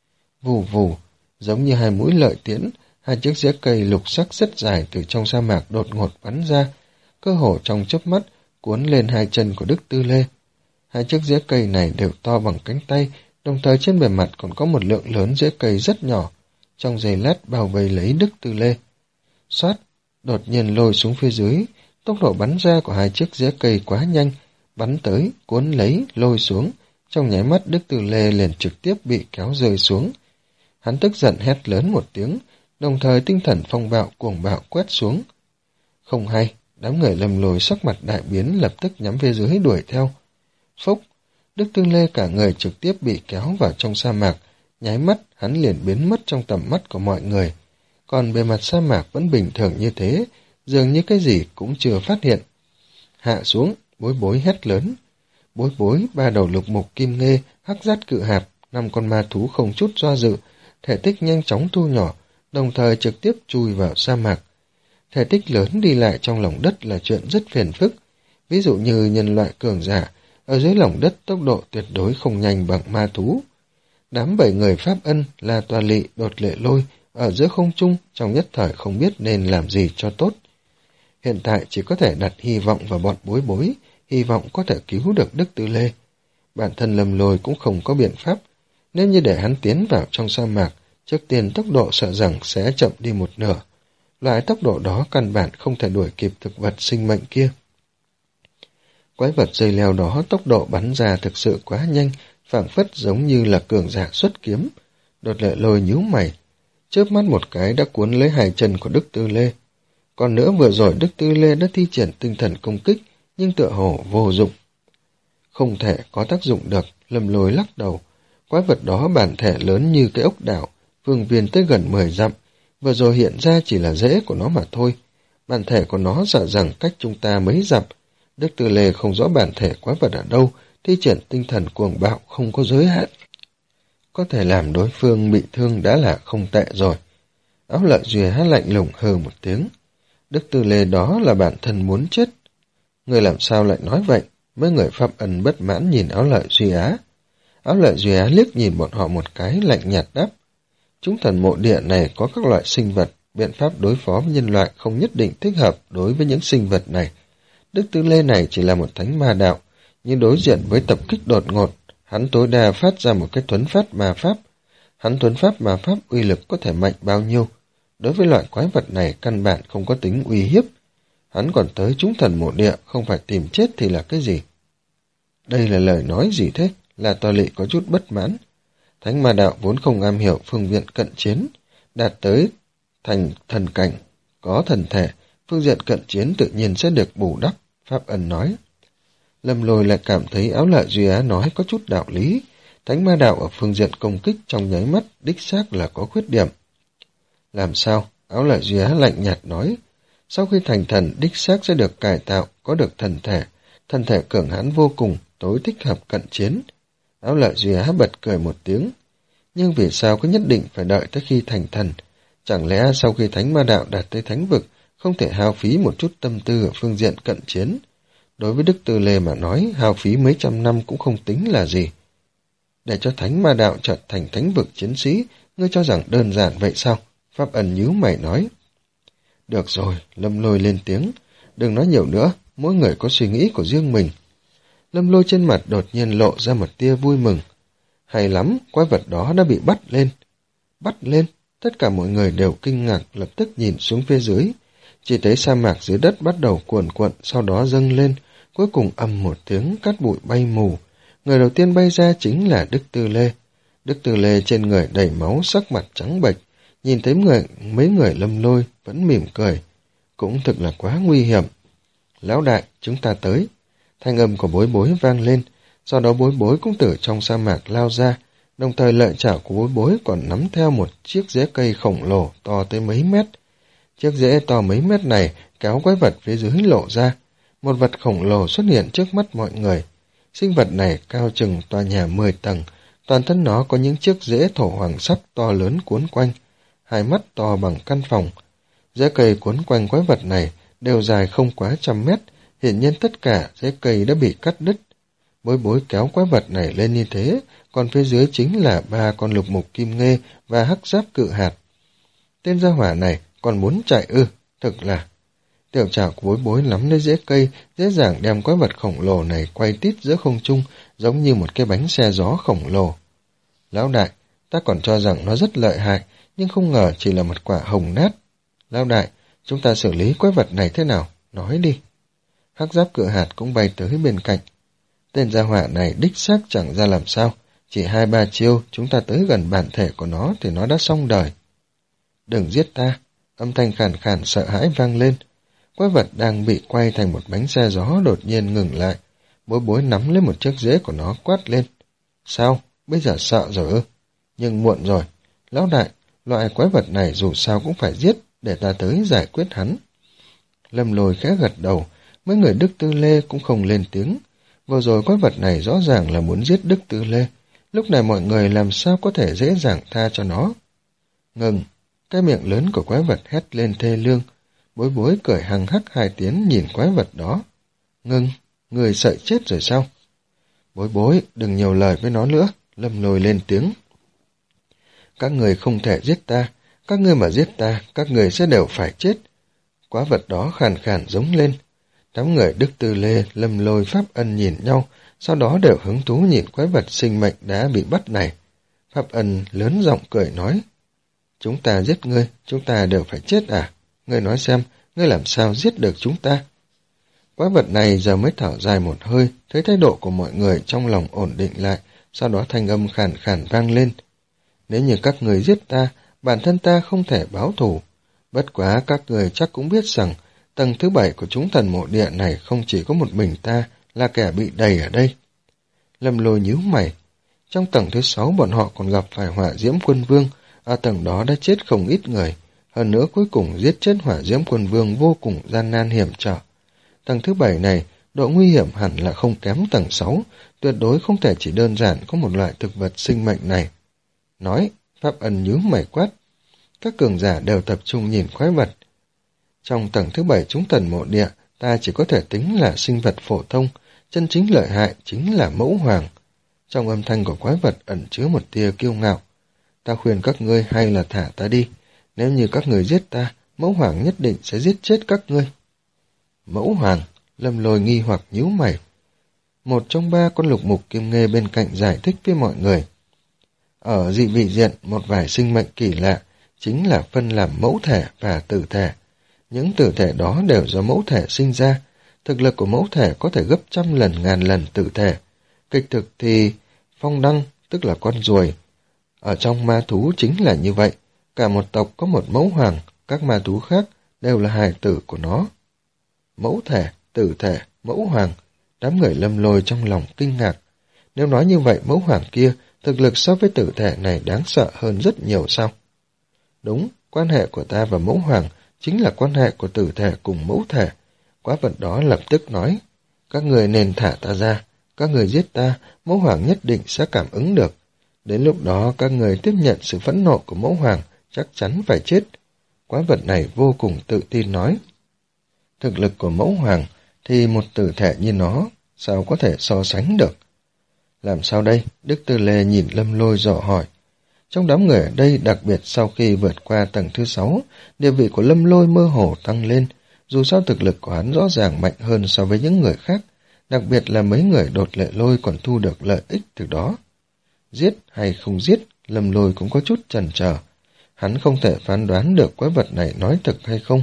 Vù vù, giống như hai mũi lợi tiễn, hai chiếc rễ cây lục sắc rất dài từ trong sa mạc đột ngột bắn ra, cơ hồ trong chớp mắt cuốn lên hai chân của Đức Tư Lê. Hai chiếc rễ cây này đều to bằng cánh tay, đồng thời trên bề mặt còn có một lượng lớn rễ cây rất nhỏ, trong giây lát bao vây lấy Đức Tư Lê. Xoát, đột nhiên lôi xuống phía dưới, tốc độ bắn ra của hai chiếc rễ cây quá nhanh, bắn tới, cuốn lấy, lôi xuống, trong nháy mắt Đức Tư Lê liền trực tiếp bị kéo rơi xuống. Hắn tức giận hét lớn một tiếng, đồng thời tinh thần phong bạo cuồng bạo quét xuống. Không hay, đám người Lâm Lôi sắc mặt đại biến lập tức nhắm phía dưới đuổi theo. Phốc, Đức Tư Lê cả người trực tiếp bị kéo vào trong sa mạc, nháy mắt hắn liền biến mất trong tầm mắt của mọi người. Còn bề mặt sa mạc vẫn bình thường như thế, dường như cái gì cũng chưa phát hiện. Hạ xuống, Bối Bối hét lớn. Bối Bối, ba đầu lục mục kim nghê, hắc giát cự hạt, năm con ma thú không chút do dự, thể tích nhanh chóng thu nhỏ, đồng thời trực tiếp chui vào sa mạc. Thể tích lớn đi lại trong lòng đất là chuyện rất phiền phức. Ví dụ như nhân loại cường giả, ở dưới lòng đất tốc độ tuyệt đối không nhanh bằng ma thú. Đám bảy người Pháp Ân, La Toa Lị, Đột Lệ Lôi, ở giữa không trung trong nhất thời không biết nên làm gì cho tốt. Hiện tại chỉ có thể đặt hy vọng vào bọn Bối Bối, hy vọng có thể cứu được Đức Tư Lê. Bản thân Lâm Lôi cũng không có biện pháp, nếu như để hắn tiến vào trong sa mạc, trước tiên tốc độ sợ rằng sẽ chậm đi một nửa. Loại tốc độ đó căn bản không thể đuổi kịp thực vật sinh mệnh kia. Quái vật dây leo đó tốc độ bắn ra thực sự quá nhanh, phảng phất giống như là cường giả xuất kiếm. Đột Lệ Lôi nhíu mày, chớp mắt một cái đã cuốn lấy hai chân của Đức Tư Lê. Còn nữa vừa rồi Đức Tư Lê đã thi triển tinh thần công kích, nhưng tựa hồ vô dụng. Không thể có tác dụng được, Lâm Lôi lắc đầu. Quái vật đó bản thể lớn như cái ốc đảo, phương viên tới gần mười dặm, vừa rồi hiện ra chỉ là rễ của nó mà thôi. Bản thể của nó sợ rằng cách chúng ta mấy dặm. Đức Tư Lê không rõ bản thể quái vật ở đâu, thi triển tinh thần cuồng bạo không có giới hạn. Có thể làm đối phương bị thương đã là không tệ rồi. Áo Lợi Duy Á lạnh lùng hừ một tiếng. Đức Tư Lê đó là bản thân muốn chết. Người làm sao lại nói vậy? Mấy người Pháp Ân bất mãn nhìn Áo Lợi Duy Á. Áo Lợi Duy Á liếc nhìn bọn họ một cái lạnh nhạt đáp. Chúng thần mộ địa này có các loại sinh vật, biện pháp đối phó với nhân loại không nhất định thích hợp đối với những sinh vật này. Đức Tư Lê này chỉ là một thánh ma đạo, nhưng đối diện với tập kích đột ngột, hắn tối đa phát ra một cái thuấn phát ma pháp. Hắn thuấn phát ma pháp uy lực có thể mạnh bao nhiêu? Đối với loại quái vật này căn bản không có tính uy hiếp. Hắn còn tới chúng thần mộ địa, không phải tìm chết thì là cái gì? Đây là lời nói gì thế? Là Toa Lị có chút bất mãn. Thánh ma đạo vốn không am hiểu phương diện cận chiến, đạt tới thành thần cảnh, có thần thể, phương diện cận chiến tự nhiên sẽ được bù đắp, Pháp Ân nói. Lâm Lôi lại cảm thấy Áo Lợi Duy Á nói có chút đạo lý. Thánh ma đạo ở phương diện công kích trong nháy mắt đích xác là có khuyết điểm. Làm sao? Áo Lợi Duy Á lạnh nhạt nói. Sau khi thành thần, đích xác sẽ được cải tạo, có được thần thể. Thần thể cường hãn vô cùng, tối thích hợp cận chiến. Áo Lợi Duy Á bật cười một tiếng. Nhưng vì sao có nhất định phải đợi tới khi thành thần? Chẳng lẽ sau khi thánh ma đạo đạt tới thánh vực, không thể hao phí một chút tâm tư ở phương diện cận chiến? Đối với Đức Tư Lê mà nói, hao phí mấy trăm năm cũng không tính là gì. Để cho thánh ma đạo trở thành thánh vực chiến sĩ, ngươi cho rằng đơn giản vậy sao? Pháp Ân nhíu mày nói. Được rồi, Lâm Lôi lên tiếng. Đừng nói nhiều nữa, mỗi người có suy nghĩ của riêng mình. Lâm Lôi trên mặt đột nhiên lộ ra một tia vui mừng. Hay lắm, quái vật đó đã bị bắt lên. Bắt lên? Tất cả mọi người đều kinh ngạc, lập tức nhìn xuống phía dưới. Chỉ thấy sa mạc dưới đất bắt đầu cuồn cuộn, sau đó dâng lên, cuối cùng ầm một tiếng, cát bụi bay mù. Người đầu tiên bay ra chính là Đức Tư Lê. Đức Tư Lê trên người đầy máu, sắc mặt trắng bệch, nhìn thấy người, mấy người Lâm Lôi vẫn mỉm cười. Cũng thực là quá nguy hiểm. Lão đại, chúng ta tới. Thanh âm của Bối Bối vang lên, sau đó Bối Bối cũng từ trong sa mạc lao ra, đồng thời lợi chảo của Bối Bối còn nắm theo một chiếc rễ cây khổng lồ to tới mấy mét. Chiếc rễ to mấy mét này kéo quái vật phía dưới lộ ra. Một vật khổng lồ xuất hiện trước mắt mọi người. Sinh vật này cao chừng tòa nhà mười tầng, toàn thân nó có những chiếc rễ thổ hoàng sắc to lớn cuốn quanh, hai mắt to bằng căn phòng. Rễ cây cuốn quanh quái vật này đều dài không quá trăm mét, hiển nhiên tất cả rễ cây đã bị cắt đứt. Bối Bối kéo quái vật này lên như thế, còn phía dưới chính là ba con lục mục kim nghê và hắc giáp cự hạt. Tên gia hỏa này còn muốn chạy ư, thực là... Tiểu trảo của Bối Bối nắm lấy rễ cây, dễ dàng đem quái vật khổng lồ này quay tít giữa không trung, giống như một cái bánh xe gió khổng lồ. Lão đại, ta còn cho rằng nó rất lợi hại, nhưng không ngờ chỉ là một quả hồng nát. Lão đại, chúng ta xử lý quái vật này thế nào? Nói đi. Hắc giáp cự hạt cũng bay tới bên cạnh. Tên gia hỏa này đích xác chẳng ra làm sao, chỉ hai ba chiêu chúng ta tới gần bản thể của nó thì nó đã xong đời. Đừng giết ta, âm thanh khàn khàn sợ hãi vang lên. Quái vật đang bị quay thành một bánh xe gió đột nhiên ngừng lại. Bối Bối nắm lấy một chiếc rễ của nó quát lên. Sao? Bây giờ sợ rồi ư? Nhưng muộn rồi. Lão đại, loại quái vật này dù sao cũng phải giết để ta tới giải quyết hắn. Lâm Lôi khẽ gật đầu, mấy người Đức Tư Lê cũng không lên tiếng. Vừa rồi quái vật này rõ ràng là muốn giết Đức Tư Lê. Lúc này mọi người làm sao có thể dễ dàng tha cho nó? Ngừng! Cái miệng lớn của quái vật hét lên thê lương. Bối Bối cười hằng hắc hai tiếng nhìn quái vật đó. Ngừng! Người sợ chết rồi sao? Bối Bối, đừng nhiều lời với nó nữa. Lâm Lôi lên tiếng. Các người không thể giết ta. Các ngươi mà giết ta, các người sẽ đều phải chết. Quái vật đó khàn khàn giống lên. Đám người Đức Tư Lê, Lâm Lôi, Pháp Ân nhìn nhau, sau đó đều hứng thú nhìn quái vật sinh mệnh đã bị bắt này. Pháp Ân lớn giọng cười nói. Chúng ta giết ngươi, chúng ta đều phải chết à? Ngươi nói xem, ngươi làm sao giết được chúng ta? Quái vật này giờ mới thở dài một hơi, thấy thái độ của mọi người trong lòng ổn định lại, sau đó thanh âm khàn khàn vang lên. Nếu như các người giết ta, bản thân ta không thể báo thù. Bất quá các người chắc cũng biết rằng, tầng thứ bảy của chúng thần mộ địa này không chỉ có một mình ta là kẻ bị đầy ở đây. Lâm Lôi nhíu mày. Trong tầng thứ sáu bọn họ còn gặp phải hỏa diễm quân vương, ở tầng đó đã chết không ít người. Hơn nữa cuối cùng giết chết hỏa diễm quân vương vô cùng gian nan hiểm trở. Tầng thứ bảy này, độ nguy hiểm hẳn là không kém tầng sáu, tuyệt đối không thể chỉ đơn giản có một loại thực vật sinh mệnh này. Nói, Pháp Ân nhướng mày quát. Các cường giả đều tập trung nhìn quái vật. Trong tầng thứ bảy chúng thần mộ địa, ta chỉ có thể tính là sinh vật phổ thông, chân chính lợi hại chính là mẫu hoàng. Trong âm thanh của quái vật ẩn chứa một tia kiêu ngạo. Ta khuyên các ngươi hay là thả ta đi. Nếu như các người giết ta, mẫu hoàng nhất định sẽ giết chết các ngươi. Mẫu hoàng? Lâm Lôi nghi hoặc nhíu mày. Một trong ba con lục mục kim nghê bên cạnh giải thích với mọi người. Ở dị vị diện, một vài sinh mệnh kỳ lạ, chính là phân làm mẫu thể và tử thể. Những tử thể đó đều do mẫu thể sinh ra. Thực lực của mẫu thể có thể gấp trăm lần ngàn lần tử thể. Kịch thực thì phong đăng, tức là con ruồi. Ở trong ma thú chính là như vậy. Cả một tộc có một mẫu hoàng, các ma thú khác đều là hài tử của nó. Mẫu thể, tử thể, mẫu hoàng. Đám người Lâm Lôi trong lòng kinh ngạc. Nếu nói như vậy mẫu hoàng kia, thực lực so với tử thể này đáng sợ hơn rất nhiều sao? Đúng, quan hệ của ta và mẫu hoàng chính là quan hệ của tử thể cùng mẫu thể. Quái vật đó lập tức nói, các người nên thả ta ra, các người giết ta, mẫu hoàng nhất định sẽ cảm ứng được. Đến lúc đó các người tiếp nhận sự phẫn nộ của mẫu hoàng, chắc chắn phải chết. Quái vật này vô cùng tự tin nói. Thực lực của mẫu hoàng thì một tử thể như nó sao có thể so sánh được? Làm sao đây? Đức Tư Lê nhìn Lâm Lôi dò hỏi. Trong đám người ở đây, đặc biệt sau khi vượt qua tầng thứ sáu, địa vị của Lâm Lôi mơ hồ tăng lên. Dù sao thực lực của hắn rõ ràng mạnh hơn so với những người khác, đặc biệt là mấy người đột lệ lôi còn thu được lợi ích từ đó. Giết hay không giết, Lâm Lôi cũng có chút chần chờ. Hắn không thể phán đoán được quái vật này nói thật hay không.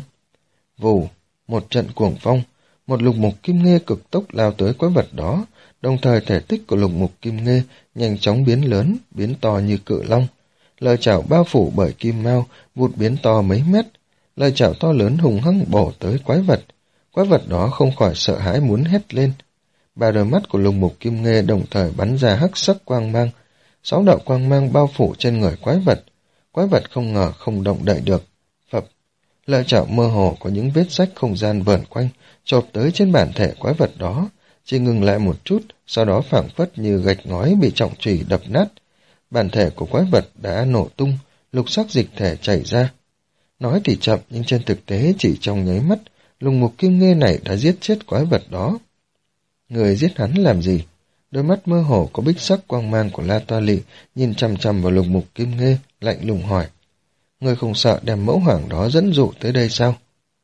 Vù, một trận cuồng phong, một lục mục kim nghê cực tốc lao tới quái vật đó, đồng thời thể tích của lục mục kim nghê nhanh chóng biến lớn, biến to như cự long. Lời chảo bao phủ bởi kim mao, vụt biến to mấy mét. Lời chảo to lớn hùng hăng bổ tới quái vật. Quái vật đó không khỏi sợ hãi muốn hét lên. Ba đôi mắt của lục mục kim nghê đồng thời bắn ra hắc sắc quang mang. Sáu đạo quang mang bao phủ trên người quái vật. Quái vật không ngờ không động đậy được. Phập. Lợi chảo mơ hồ có những vết rách không gian vờn quanh, chộp tới trên bản thể quái vật đó. Chỉ ngừng lại một chút, sau đó phảng phất như gạch ngói bị trọng chùy đập nát. Bản thể của quái vật đã nổ tung, lục sắc dịch thể chảy ra. Nói thì chậm, nhưng trên thực tế chỉ trong nháy mắt, lục mục kim nghê này đã giết chết quái vật đó. Người giết hắn làm gì? Đôi mắt mơ hồ có bích sắc quang mang của La Toa Lị nhìn chằm chằm vào lục mục kim nghê, lạnh lùng hỏi. Người không sợ đem mẫu hoàng đó dẫn dụ tới đây sao?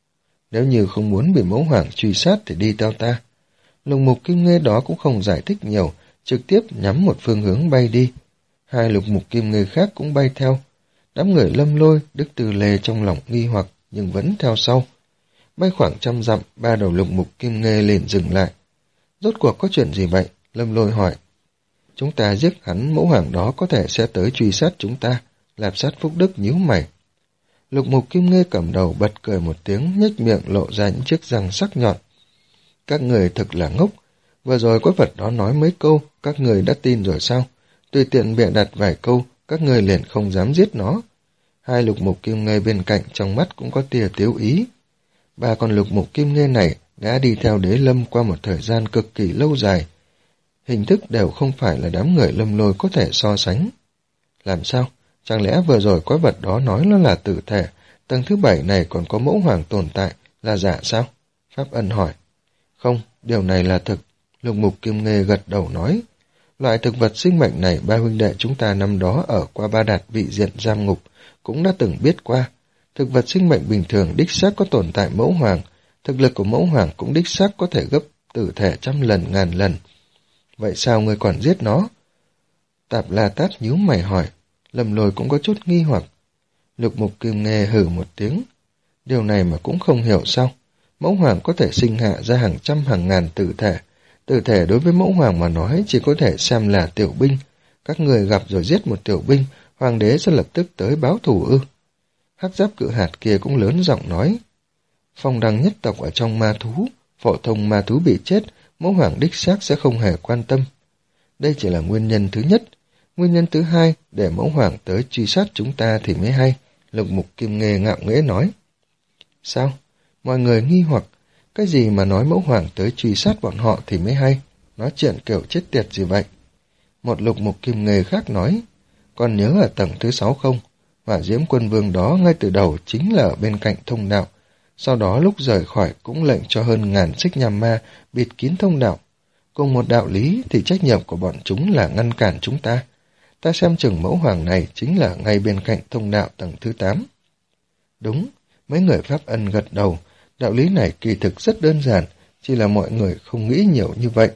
Nếu như không muốn bị mẫu hoàng truy sát thì đi theo ta. Lục mục kim nghê đó cũng không giải thích nhiều, trực tiếp nhắm một phương hướng bay đi. Hai lục mục kim nghê khác cũng bay theo. Đám người Lâm Lôi, Đức Từ Lê trong lòng nghi hoặc nhưng vẫn theo sau. Bay khoảng trăm dặm, ba đầu lục mục kim nghê liền dừng lại. Rốt cuộc có chuyện gì vậy? Lâm Lôi hỏi. Chúng ta giết hắn, mẫu hoàng đó có thể sẽ tới truy sát chúng ta. Lạp Sát Phúc Đức nhíu mày. Lục mục kim nghê cầm đầu bật cười một tiếng, nhếch miệng lộ ra những chiếc răng sắc nhọn. Các người thực là ngốc. Vừa rồi quái vật đó nói mấy câu, các người đã tin rồi sao? Tùy tiện bịa đặt vài câu, các người liền không dám giết nó. Hai lục mục kim nghê bên cạnh trong mắt cũng có tia tiếu ý. Ba con lục mục kim nghê này đã đi theo Đế Lâm qua một thời gian cực kỳ lâu dài. Hình thức đều không phải là đám người Lâm Lôi có thể so sánh. Làm sao? Chẳng lẽ vừa rồi quái vật đó nói nó là tử thể, tầng thứ bảy này còn có mẫu hoàng tồn tại, là giả sao? Pháp Ân hỏi. Không, điều này là thực. Lục mục kim nghê gật đầu nói. Loại thực vật sinh mệnh này ba huynh đệ chúng ta năm đó ở qua Ba Đạt vị diện giam ngục cũng đã từng biết qua. Thực vật sinh mệnh bình thường đích xác có tồn tại mẫu hoàng, thực lực của mẫu hoàng cũng đích xác có thể gấp tử thể trăm lần ngàn lần. Vậy sao ngươi còn giết nó? Tạp La Tát nhíu mày hỏi. Lâm Lôi cũng có chút nghi hoặc. Lục mục kim nghê hử một tiếng. Điều này mà cũng không hiểu sao. Mẫu hoàng có thể sinh hạ ra hàng trăm hàng ngàn tử thể. Tử thể đối với mẫu hoàng mà nói chỉ có thể xem là tiểu binh. Các người gặp rồi giết một tiểu binh, hoàng đế sẽ lập tức tới báo thù ư. Hắc giáp cự hạt kia cũng lớn giọng nói. Phong đăng nhất tộc ở trong ma thú, phổ thông ma thú bị chết, mẫu hoàng đích xác sẽ không hề quan tâm. Đây chỉ là nguyên nhân thứ nhất. Nguyên nhân thứ hai, để mẫu hoàng tới truy sát chúng ta thì mới hay. Lục mục kim nghê ngạo nghễ nói. Sao? Mọi người nghi hoặc, cái gì mà nói mẫu hoàng tới truy sát bọn họ thì mới hay? Nói chuyện kiểu chết tiệt gì vậy? Một lục mục kim nghê khác nói. Còn nhớ ở tầng thứ sáu không? Hỏa diễm quân vương đó ngay từ đầu chính là ở bên cạnh thông đạo. Sau đó lúc rời khỏi cũng lệnh cho hơn ngàn xích nham ma bịt kín thông đạo. Cùng một đạo lý thì trách nhiệm của bọn chúng là ngăn cản chúng ta. Ta xem chừng mẫu hoàng này chính là ngay bên cạnh thông đạo tầng thứ tám. Đúng, mấy người Pháp Ân gật đầu. Đạo lý này kỳ thực rất đơn giản, chỉ là mọi người không nghĩ nhiều như vậy.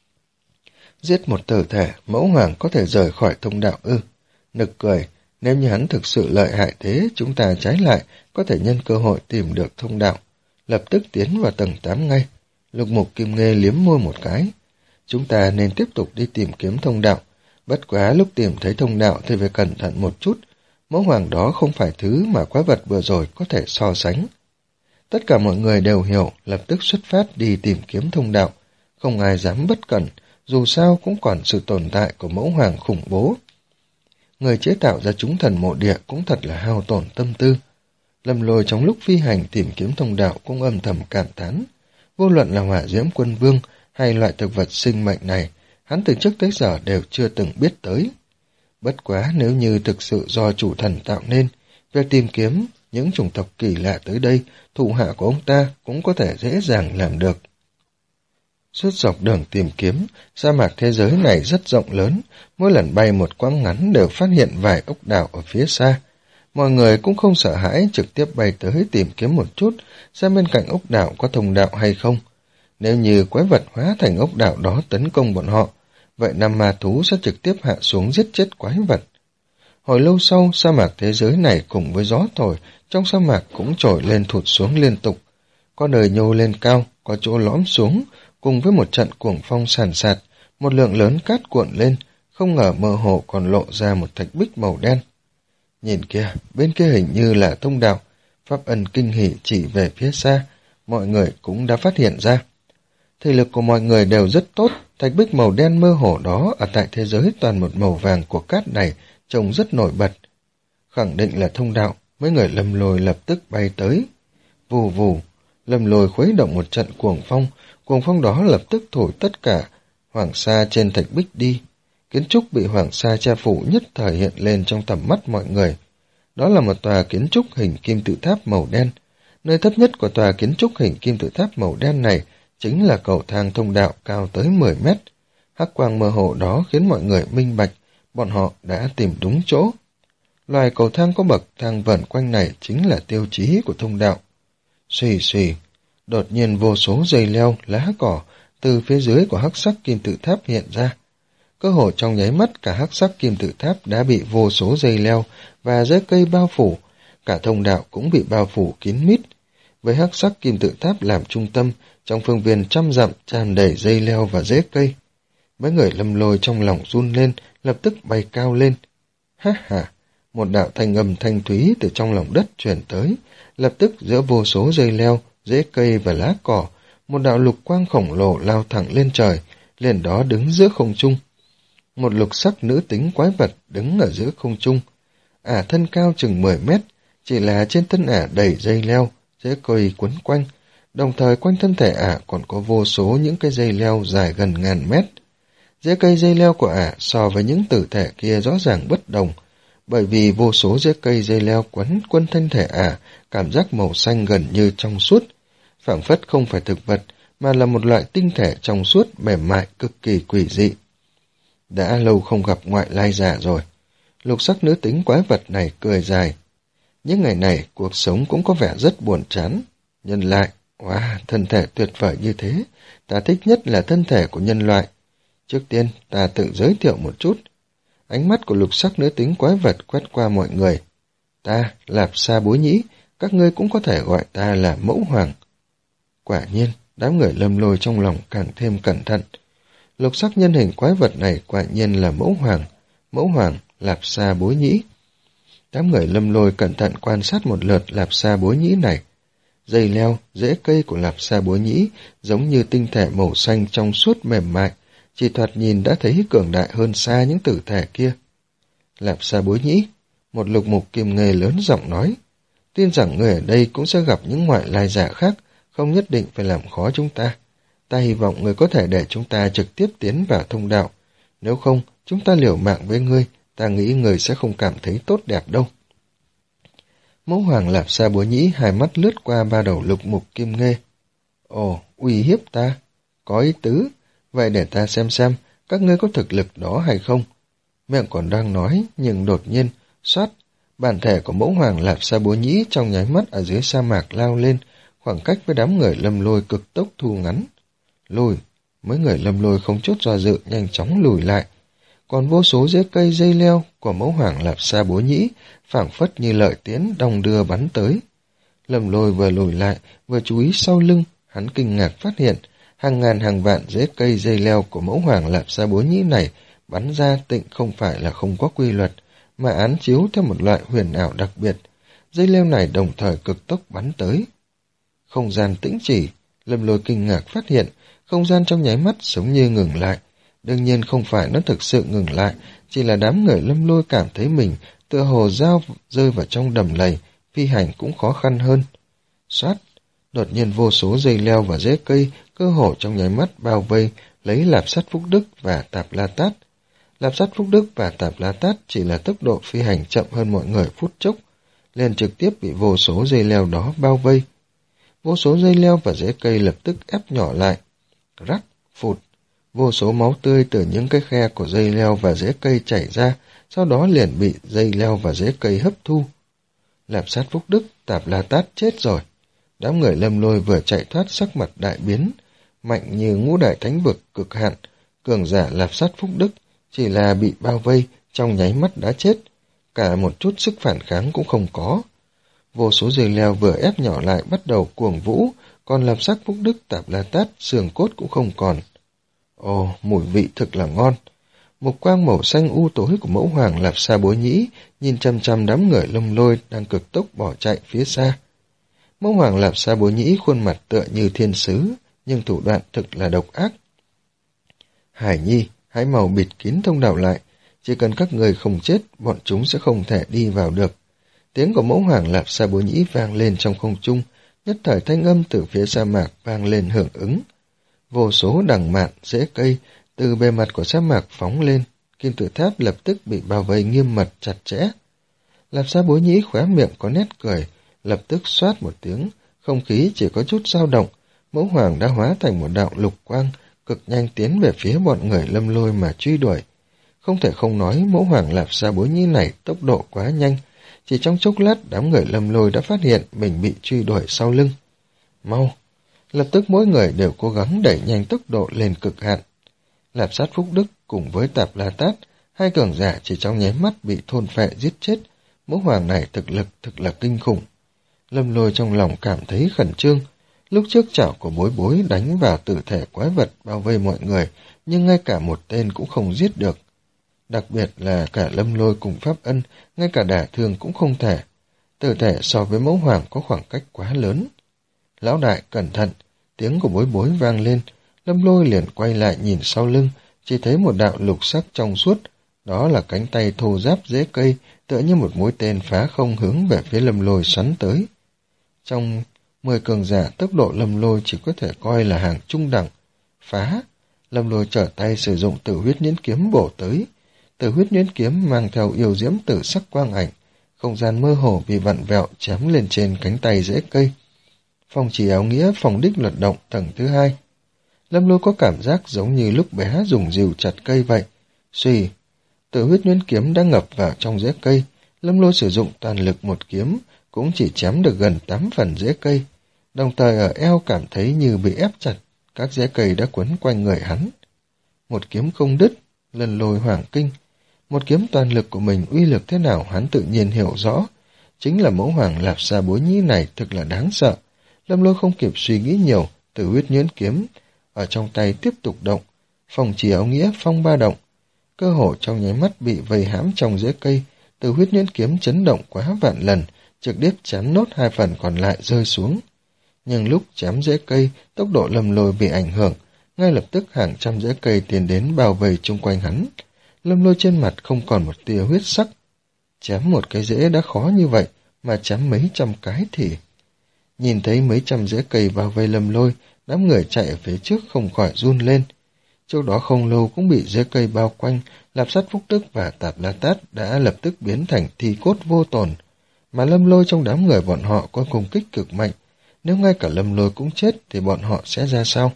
Giết một tử thể, mẫu hoàng có thể rời khỏi thông đạo ư? Nực cười, nếu như hắn thực sự lợi hại thế, chúng ta trái lại có thể nhân cơ hội tìm được thông đạo. Lập tức tiến vào tầng tám ngay. Lục mục kim nghê liếm môi một cái. Chúng ta nên tiếp tục đi tìm kiếm thông đạo. Bất quá lúc tìm thấy thông đạo thì phải cẩn thận một chút. Mẫu hoàng đó không phải thứ mà quái vật vừa rồi có thể so sánh. Tất cả mọi người đều hiểu, lập tức xuất phát đi tìm kiếm thông đạo. không ai dám bất cẩn, dù sao cũng còn sự tồn tại của mẫu hoàng khủng bố. Người chế tạo ra chúng thần mộ địa cũng thật là hao tổn tâm tư. Lâm Lôi trong lúc phi hành tìm kiếm thông đạo cũng âm thầm cảm thán. Vô luận là hỏa diễm quân vương hay loại thực vật sinh mệnh này, hắn từ trước tới giờ đều chưa từng biết tới. Bất quá nếu như thực sự do chủ thần tạo nên, việc tìm kiếm những chủng tộc kỳ lạ tới đây, thủ hạ của ông ta cũng có thể dễ dàng làm được. Suốt dọc đường tìm kiếm, sa mạc thế giới này rất rộng lớn, mỗi lần bay một quãng ngắn đều phát hiện vài ốc đảo ở phía xa. Mọi người cũng không sợ hãi, trực tiếp bay tới tìm kiếm một chút, xem bên cạnh ốc đảo có thông đạo hay không. Nếu như quái vật hóa thành ốc đảo đó tấn công bọn họ, vậy năm ma thú sẽ trực tiếp hạ xuống giết chết quái vật. Hồi lâu sau, sa mạc thế giới này cùng với gió thổi, trong sa mạc cũng trồi lên thụt xuống liên tục. Có nơi nhô lên cao, có chỗ lõm xuống, cùng với một trận cuồng phong sàn sạt, một lượng lớn cát cuộn lên, không ngờ mơ hồ còn lộ ra một thạch bích màu đen. Nhìn kia, bên kia hình như là thông đạo, Pháp Ân kinh hỉ chỉ về phía xa, mọi người cũng đã phát hiện ra. Thể lực của mọi người đều rất tốt, thạch bích màu đen mơ hồ đó ở tại thế giới toàn một màu vàng của cát này trông rất nổi bật. Khẳng định là thông đạo, mấy người Lâm Lôi lập tức bay tới. Vù vù, Lâm Lôi khuấy động một trận cuồng phong, cuồng phong đó lập tức thổi tất cả hoàng sa trên thạch bích đi. Kiến trúc bị hoàng sa che phủ nhất thời hiện lên trong tầm mắt mọi người. Đó là một tòa kiến trúc hình kim tự tháp màu đen. Nơi thấp nhất của tòa kiến trúc hình kim tự tháp màu đen này chính là cầu thang thông đạo cao tới mười mét. Hắc quang mơ hồ đó khiến mọi người minh bạch, bọn họ đã tìm đúng chỗ. Loài cầu thang có bậc thang vẩn quanh này chính là tiêu chí của thông đạo. Xùy xùy, đột nhiên vô số dây leo, lá cỏ từ phía dưới của hắc sắc kim tự tháp hiện ra. Cơ hồ trong nháy mắt cả hắc sắc kim tự tháp đã bị vô số dây leo và rễ cây bao phủ, cả thông đạo cũng bị bao phủ kín mít. Với hắc sắc kim tự tháp làm trung tâm, trong phương viên trăm dặm tràn đầy dây leo và rễ cây. Mấy người Lâm Lôi trong lòng run lên, lập tức bay cao lên. Ha ha, một đạo thanh âm thanh thúy từ trong lòng đất truyền tới, lập tức giữa vô số dây leo, rễ cây và lá cỏ, một đạo lục quang khổng lồ lao thẳng lên trời, liền đó đứng giữa không trung. Một lục sắc nữ tính quái vật đứng ở giữa không trung. Ả thân cao chừng mười mét, chỉ là trên thân ả đầy dây leo, rễ cây quấn quanh, đồng thời quanh thân thể ả còn có vô số những cái dây leo dài gần ngàn mét. Rễ cây dây leo của ả so với những tử thể kia rõ ràng bất đồng, bởi vì vô số rễ cây dây leo quấn quanh thân thể ả, cảm giác màu xanh gần như trong suốt, phảng phất không phải thực vật, mà là một loại tinh thể trong suốt mềm mại cực kỳ quỷ dị. Đã lâu không gặp ngoại lai giả rồi. Lục sắc nữ tính quái vật này cười dài. Những ngày này, cuộc sống cũng có vẻ rất buồn chán. Nhân loại, wow, thân thể tuyệt vời như thế. Ta thích nhất là thân thể của nhân loại. Trước tiên, ta tự giới thiệu một chút. Ánh mắt của lục sắc nữ tính quái vật quét qua mọi người. Ta, Lạp Sa Bối Nhĩ, các ngươi cũng có thể gọi ta là Mẫu Hoàng. Quả nhiên, đám người Lâm Lôi trong lòng càng thêm cẩn thận. Lục sắc nhân hình quái vật này quả nhiên là Mẫu Hoàng, Mẫu Hoàng Lạp Sa Bối Nhĩ. Đám người Lâm Lôi cẩn thận quan sát một lượt Lạp Sa Bối Nhĩ này. Dây leo, rễ cây của Lạp Sa Bối Nhĩ giống như tinh thể màu xanh trong suốt mềm mại, chỉ thoạt nhìn đã thấy cường đại hơn xa những tử thể kia. Lạp Sa Bối Nhĩ, một lục mục kim nghề lớn giọng nói, tin rằng người ở đây cũng sẽ gặp những ngoại lai giả khác, không nhất định phải làm khó chúng ta. Ta hy vọng người có thể để chúng ta trực tiếp tiến vào thông đạo. Nếu không, chúng ta liều mạng với ngươi, ta nghĩ người sẽ không cảm thấy tốt đẹp đâu. Mẫu Hoàng Lạp Sa Bối Nhĩ hai mắt lướt qua ba đầu lục mục kim nghê. Ồ, uy hiếp ta. Có ý tứ. Vậy để ta xem xem, các ngươi có thực lực đó hay không? Miệng còn đang nói, nhưng đột nhiên, xoát, bản thể của Mẫu Hoàng Lạp Sa Bối Nhĩ trong nháy mắt ở dưới sa mạc lao lên, khoảng cách với đám người Lâm Lôi cực tốc thu ngắn. Lùi, mấy người Lâm Lôi không chút do dự nhanh chóng lùi lại. Còn vô số rễ cây dây leo của Mẫu Hoàng Lạp Sa Bối Nhĩ phảng phất như lợi tiễn đong đưa bắn tới. Lâm Lôi vừa lùi lại, vừa chú ý sau lưng, hắn kinh ngạc phát hiện hàng ngàn hàng vạn rễ cây dây leo của Mẫu Hoàng Lạp Sa Bối Nhĩ này bắn ra tịnh không phải là không có quy luật, mà án chiếu theo một loại huyền ảo đặc biệt. Dây leo này đồng thời cực tốc bắn tới. Không gian tĩnh chỉ, Lâm Lôi kinh ngạc phát hiện, Không gian trong nháy mắt giống như ngừng lại. Đương nhiên không phải nó thực sự ngừng lại, chỉ là đám người Lâm Lôi cảm thấy mình tựa hồ dao rơi vào trong đầm lầy, phi hành cũng khó khăn hơn. Xoát, đột nhiên vô số dây leo và rễ cây cơ hồ trong nháy mắt bao vây lấy Lạp Sát Phúc Đức và Tạp La Tát. Lạp Sát Phúc Đức và Tạp La Tát chỉ là tốc độ phi hành chậm hơn mọi người phút chốc, liền trực tiếp bị vô số dây leo đó bao vây. Vô số dây leo và rễ cây lập tức ép nhỏ lại. Rắc, phụt, vô số máu tươi từ những cái khe của dây leo và rễ cây chảy ra, sau đó liền bị dây leo và rễ cây hấp thu. Lạp Sát Phúc Đức, Tạp La Tát chết rồi. Đám người Lâm Lôi vừa chạy thoát sắc mặt đại biến, mạnh như ngũ đại thánh vực cực hạn, cường giả Lạp Sát Phúc Đức chỉ là bị bao vây trong nháy mắt đã chết, cả một chút sức phản kháng cũng không có. Vô số dây leo vừa ép nhỏ lại bắt đầu cuồng vũ, còn Lạp Sát Phúc Đức, Tạp La Tát xương cốt cũng không còn. Ồ, mùi vị thực là ngon. Mục quang màu xanh u tối của mẫu hoàng Lạp Sa Bối Nhĩ nhìn chăm chăm đám người Lâm Lôi đang cực tốc bỏ chạy phía xa. Mẫu hoàng Lạp Sa Bối Nhĩ khuôn mặt tựa như thiên sứ, nhưng thủ đoạn thực là độc ác. Hải Nhi, hãy mau bịt kín thông đạo lại, chỉ cần các người không chết, bọn chúng sẽ không thể đi vào được. Tiếng của mẫu hoàng Lạp Sa Bối Nhĩ vang lên trong không trung, nhất thời thanh âm từ phía sa mạc vang lên hưởng ứng. Vô số đằng mạn, rễ cây từ bề mặt của sa mạc phóng lên, kim tự tháp lập tức bị bao vây nghiêm mật chặt chẽ. Lạp Sa Bối Nhĩ khóe miệng có nét cười, lập tức xoát một tiếng, không khí chỉ có chút dao động, mẫu hoàng đã hóa thành một đạo lục quang, cực nhanh tiến về phía bọn người Lâm Lôi mà truy đuổi. Không thể không nói mẫu hoàng Lạp Sa Bối Nhĩ này tốc độ quá nhanh, chỉ trong chốc lát đám người Lâm Lôi đã phát hiện mình bị truy đuổi sau lưng. Mau! Lập tức mỗi người đều cố gắng đẩy nhanh tốc độ lên cực hạn. Lạp Sát Phúc Đức cùng với Tạp La Tát, hai cường giả chỉ trong nháy mắt bị thôn phệ giết chết, mẫu hoàng này thực lực thực là kinh khủng. Lâm Lôi trong lòng cảm thấy khẩn trương. Lúc trước chảo của Bối Bối đánh vào tử thể quái vật bao vây mọi người, nhưng ngay cả một tên cũng không giết được. Đặc biệt là cả Lâm Lôi cùng Pháp Ân, ngay cả đả thương cũng không thể. Tử thể so với mẫu hoàng có khoảng cách quá lớn. Lão đại, cẩn thận! Tiếng của Bối Bối vang lên. Lâm Lôi liền quay lại nhìn sau lưng, chỉ thấy một đạo lục sắc trong suốt. Đó là cánh tay thô ráp rễ cây, tựa như một mũi tên phá không hướng về phía Lâm Lôi xoắn tới. Trong mười cường giả, tốc độ Lâm Lôi chỉ có thể coi là hàng trung đẳng. Phá! Lâm Lôi trở tay sử dụng Tử Huyết Nhuyễn Kiếm bổ tới. Tử Huyết Nhuyễn Kiếm mang theo yêu diễm tử sắc quang ảnh, không gian mơ hồ bị vặn vẹo chém lên trên cánh tay rễ cây. Phong chỉ áo nghĩa phòng đích luật động tầng thứ hai. Lâm Lôi có cảm giác giống như lúc bé dùng rìu chặt cây vậy. Suy, Tử Huyết Nhuyễn Kiếm đã ngập vào trong rễ cây. Lâm Lôi sử dụng toàn lực một kiếm, cũng chỉ chém được gần tám phần rễ cây. Đồng thời ở eo cảm thấy như bị ép chặt, các rễ cây đã quấn quanh người hắn. Một kiếm không đứt, Lần Lôi hoảng kinh. Một kiếm toàn lực của mình uy lực thế nào hắn tự nhiên hiểu rõ. Chính là mẫu hoàng Lạp Sa Bối Nhĩ này thực là đáng sợ. Lâm Lôi không kịp suy nghĩ nhiều, Tử Huyết Nhuyễn Kiếm ở trong tay tiếp tục động, phòng chỉ áo nghĩa phong ba động. Cơ hồ trong nháy mắt bị vây hãm trong rễ cây, Tử Huyết Nhuyễn Kiếm chấn động quá vạn lần, trực tiếp chém nốt hai phần còn lại rơi xuống. Nhưng lúc chém rễ cây, tốc độ Lâm Lôi bị ảnh hưởng, ngay lập tức hàng trăm rễ cây tiến đến bao vây chung quanh hắn. Lâm Lôi trên mặt không còn một tia huyết sắc. Chém một cái rễ đã khó như vậy, mà chém mấy trăm cái thì... Nhìn thấy mấy trăm rễ cây bao vây Lâm Lôi, đám người chạy ở phía trước không khỏi run lên. Trước đó không lâu cũng bị rễ cây bao quanh, Lạp Sát Phúc Đức và Tạp La Tát đã lập tức biến thành thi cốt vô tồn. Mà Lâm Lôi trong đám người bọn họ có cùng kích cực mạnh, nếu ngay cả Lâm Lôi cũng chết thì bọn họ sẽ ra sao?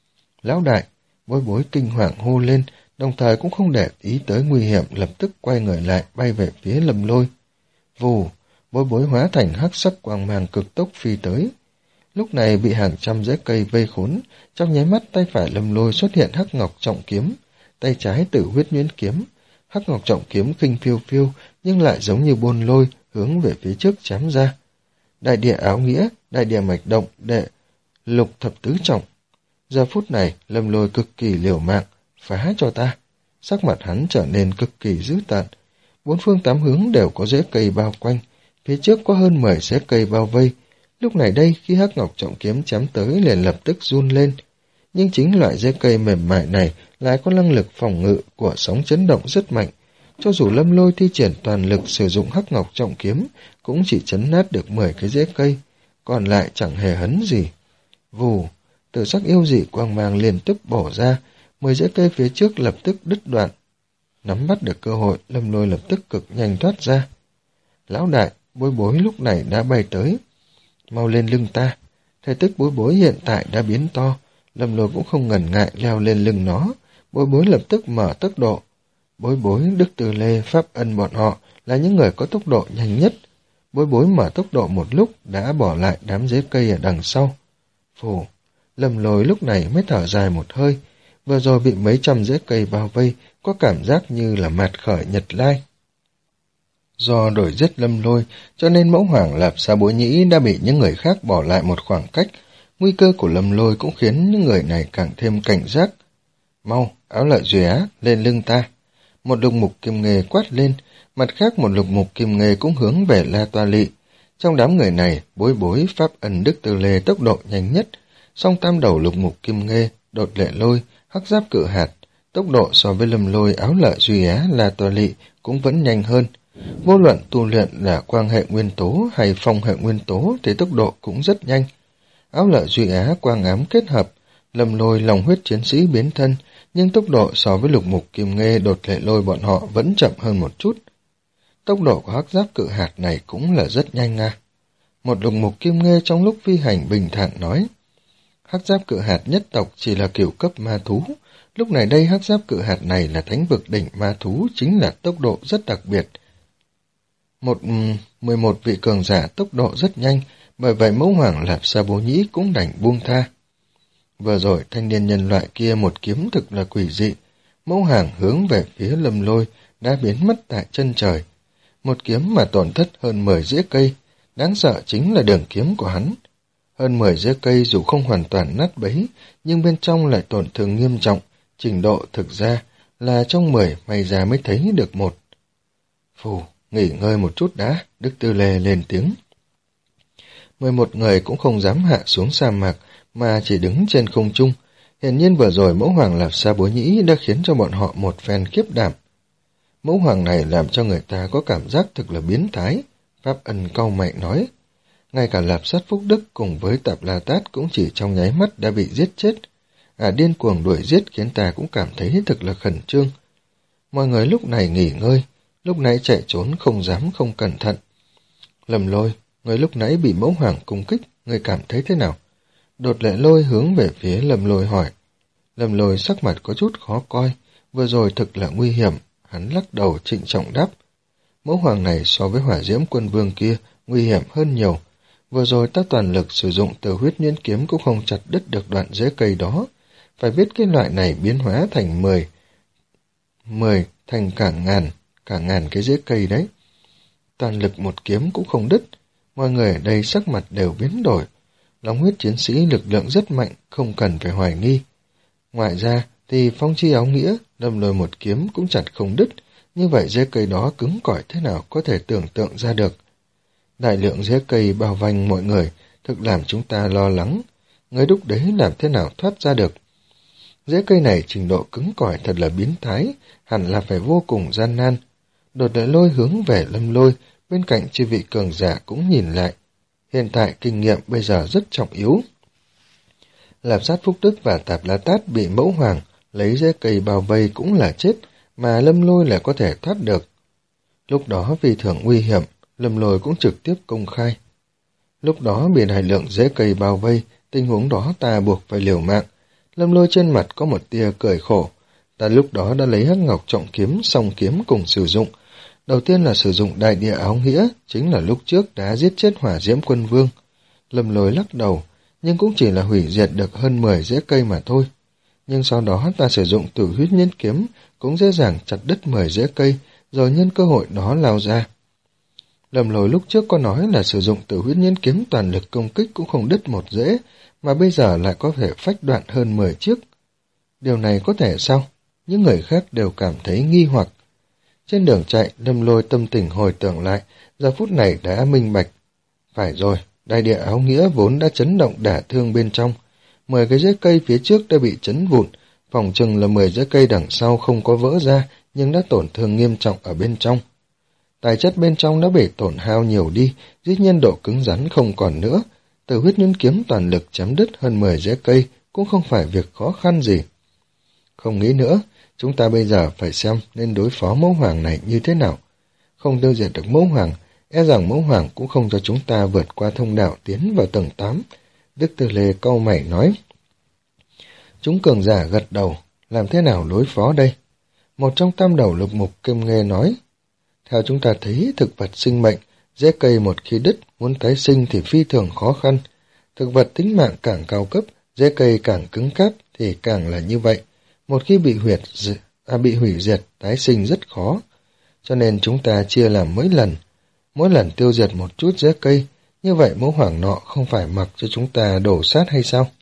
Lão đại, Bối Bối kinh hoàng hô lên, đồng thời cũng không để ý tới nguy hiểm, lập tức quay người lại bay về phía Lâm Lôi. Vù, Bối Bối hóa thành hắc sắc quang mang cực tốc phi tới. Lúc này bị hàng trăm rễ cây vây khốn, trong nháy mắt tay phải Lâm Lôi xuất hiện hắc ngọc trọng kiếm, tay trái Tử Huyết Nhuyễn Kiếm. Hắc ngọc trọng kiếm khinh phiêu phiêu, nhưng lại giống như bôn lôi hướng về phía trước chém ra. Đại địa áo nghĩa, đại địa mạch động, đệ lục thập tứ trọng. Giờ phút này, Lâm Lôi cực kỳ liều mạng, phá cho ta. Sắc mặt hắn trở nên cực kỳ dữ tợn. Bốn phương tám hướng đều có rễ cây bao quanh, phía trước có hơn mười rễ cây bao vây. Lúc này đây, khi hắc ngọc trọng kiếm chém tới liền lập tức run lên. nhưng chính loại rễ cây mềm mại này lại có năng lực phòng ngự của sóng chấn động rất mạnh. Cho dù Lâm Lôi thi triển toàn lực sử dụng hắc ngọc trọng kiếm, cũng chỉ chấn nát được mười cái rễ cây, còn lại chẳng hề hấn gì. Vù, tử sắc yêu dị quang mang liên tiếp bổ ra, mười rễ cây phía trước lập tức đứt đoạn. Nắm bắt được cơ hội, Lâm Lôi lập tức cực nhanh thoát ra. Lão đại, Bối Bối lúc này đã bay tới. Mau lên lưng ta. Thể tích Bối Bối hiện tại đã biến to, Lâm Lôi cũng không ngần ngại leo lên lưng nó. Bối Bối lập tức mở tốc độ. Bối Bối, Đức Từ Lê, Pháp Ân bọn họ là những người có tốc độ nhanh nhất. Bối Bối mở tốc độ một lúc đã bỏ lại đám rễ cây ở đằng sau. Phù, Lâm Lôi lúc này mới thở dài một hơi. Vừa rồi bị mấy trăm rễ cây bao vây, có cảm giác như là mạt khởi nhật lai. Do đuổi giết Lâm Lôi, cho nên mẫu hoàng Lạp Sa Bối Nhĩ đã bị những người khác bỏ lại một khoảng cách. Nguy cơ của Lâm Lôi cũng khiến những người này càng thêm cảnh giác. Mau, Áo Lợi Duy Á, lên lưng ta. Một lục mục kim nghề quát lên, mặt khác một lục mục kim nghề cũng hướng về La Toa Lị. Trong đám người này, Bối Bối, Pháp Ân, Đức Từ Lê tốc độ nhanh nhất, song tam đầu lục mục kim nghê, Đột Lệ Lôi, Hắc Giáp Cự Hạt, tốc độ so với Lâm Lôi, Áo Lợi Duy Á, La Toa Lị cũng vẫn nhanh hơn. Vô luận tu luyện là quang hệ nguyên tố hay phong hệ nguyên tố thì tốc độ cũng rất nhanh. Áo Lợi Duy Á quang ám kết hợp, Lâm Lôi lòng huyết chiến sĩ biến thân, nhưng tốc độ so với lục mục kim nghê, Đột Lệ Lôi bọn họ vẫn chậm hơn một chút. Tốc độ của Hắc Giáp Cự Hạt này cũng là rất nhanh à. Một lục mục kim nghê trong lúc phi hành bình thản nói, Hắc Giáp Cự Hạt nhất tộc chỉ là cửu cấp ma thú, lúc này đây Hắc Giáp Cự Hạt này là thánh vực đỉnh ma thú, chính là tốc độ rất đặc biệt. Một mười một vị cường giả tốc độ rất nhanh, bởi vậy mẫu hoàng Lạp Sa Bố Nhĩ cũng đành buông tha. Vừa rồi thanh niên nhân loại kia một kiếm thực là quỷ dị, mẫu hàng hướng về phía Lâm Lôi đã biến mất tại chân trời. Một kiếm mà tổn thất hơn mười rễ cây, đáng sợ chính là đường kiếm của hắn. Hơn mười rễ cây dù không hoàn toàn nát bấy, nhưng bên trong lại tổn thương nghiêm trọng, trình độ thực ra là trong mười may ra mới thấy được một. Phù, nghỉ ngơi một chút đã, Đức Tư Lê lên tiếng. Mười một người cũng không dám hạ xuống sa mạc, mà chỉ đứng trên không trung. Hiển nhiên vừa rồi mẫu hoàng Lạp Sa Bối Nhĩ đã khiến cho bọn họ một phen khiếp đảm. Mẫu hoàng này làm cho người ta có cảm giác thực là biến thái, Pháp Ân cau mày nói. Ngay cả Lạp Sát Phúc Đức cùng với Tạp La Tát cũng chỉ trong nháy mắt đã bị giết chết. À điên cuồng đuổi giết khiến ta cũng cảm thấy thực là khẩn trương. Mọi người lúc này nghỉ ngơi, lúc nãy chạy trốn không dám không cẩn thận. Lâm Lôi, người lúc nãy bị mẫu hoàng cung kích, người cảm thấy thế nào? Đột Lệ Lôi hướng về phía Lâm Lôi hỏi. Lâm Lôi sắc mặt có chút khó coi, vừa rồi thực là nguy hiểm, hắn lắc đầu trịnh trọng đáp. Mẫu hoàng này so với Hỏa Diễm Quân Vương kia nguy hiểm hơn nhiều. Vừa rồi ta toàn lực sử dụng Từ Huyết Nhuyễn Kiếm cũng không chặt đứt được đoạn rễ cây đó. Phải biết cái loại này biến hóa thành mười, mười thành cả ngàn, cả ngàn cái rễ cây đấy. Toàn lực một kiếm cũng không đứt, mọi người ở đây sắc mặt đều biến đổi. Long huyết chiến sĩ lực lượng rất mạnh, không cần phải hoài nghi. Ngoài ra thì Phong Chi Áo Nghĩa đâm lôi một kiếm cũng chặt không đứt, như vậy rễ cây đó cứng cỏi thế nào có thể tưởng tượng ra được. Đại lượng rễ cây bao vanh mọi người, thực làm chúng ta lo lắng. Người đúc đấy làm thế nào thoát ra được? Rễ cây này trình độ cứng cỏi thật là biến thái, hẳn là phải vô cùng gian nan. Đột Lệ Lôi hướng về Lâm Lôi, bên cạnh chư vị cường giả cũng nhìn lại. Hiện tại kinh nghiệm bây giờ rất trọng yếu. Lạp Sát Phúc Đức và Tạp La Tát bị mẫu hoàng lấy rễ cây bao vây cũng là chết, mà Lâm Lôi lại có thể thoát được. Lúc đó vì thường nguy hiểm, Lâm Lôi cũng trực tiếp công khai. Lúc đó bị đại lượng rễ cây bao vây, tình huống đó ta buộc phải liều mạng. Lâm Lôi trên mặt có một tia cười khổ. Ta lúc đó đã lấy Hắc Ngọc Trọng Kiếm, song kiếm cùng sử dụng. Đầu tiên là sử dụng Đại Địa Áo Nghĩa, chính là lúc trước đã giết chết Hỏa Diễm Quân Vương. Lâm Lôi lắc đầu, nhưng cũng chỉ là hủy diệt được hơn mười rễ cây mà thôi. Nhưng sau đó ta sử dụng Tử Huyết Nhuyễn Kiếm, cũng dễ dàng chặt đứt mười rễ cây, rồi nhân cơ hội đó lao ra. Lâm Lôi lúc trước có nói là sử dụng Tử Huyết Nhuyễn Kiếm toàn lực công kích cũng không đứt một rễ, mà bây giờ lại có thể phách đoạn hơn mười chiếc. Điều này có thể sao? Những người khác đều cảm thấy nghi hoặc. Trên đường chạy, Lâm Lôi tâm tình hồi tưởng lại, giờ phút này đã minh bạch. Phải rồi, Đại Địa Áo Nghĩa vốn đã chấn động đả thương bên trong. mười cái rễ cây phía trước đã bị chấn vụn, phòng chừng là mười rễ cây đằng sau không có vỡ ra, nhưng đã tổn thương nghiêm trọng ở bên trong. Tài chất bên trong đã bị tổn hao nhiều đi, dĩ nhiên độ cứng rắn không còn nữa. Từ huyết nhuyễn kiếm toàn lực chém đứt hơn mười rễ cây cũng không phải việc khó khăn gì. Không nghĩ nữa, chúng ta bây giờ phải xem nên đối phó mẫu hoàng này như thế nào. Không tiêu diệt được mẫu hoàng, e rằng mẫu hoàng cũng không cho chúng ta vượt qua thông đạo tiến vào tầng tám. Đức Tư Lê cau mày nói. Chúng cường giả gật đầu, làm thế nào đối phó đây? Một trong tam đầu lục mục Kim Nghê nói. Theo chúng ta thấy, thực vật sinh mệnh, rễ cây một khi đứt, muốn tái sinh thì phi thường khó khăn. Thực vật tính mạng càng cao cấp, rễ cây càng cứng cáp thì càng là như vậy. Một khi bị huyệt, à, bị hủy diệt, tái sinh rất khó. Cho nên chúng ta chia làm mấy lần. Mỗi lần tiêu diệt một chút rễ cây, như vậy mẫu hoàng nọ không phải mặc cho chúng ta đổ sát hay sao?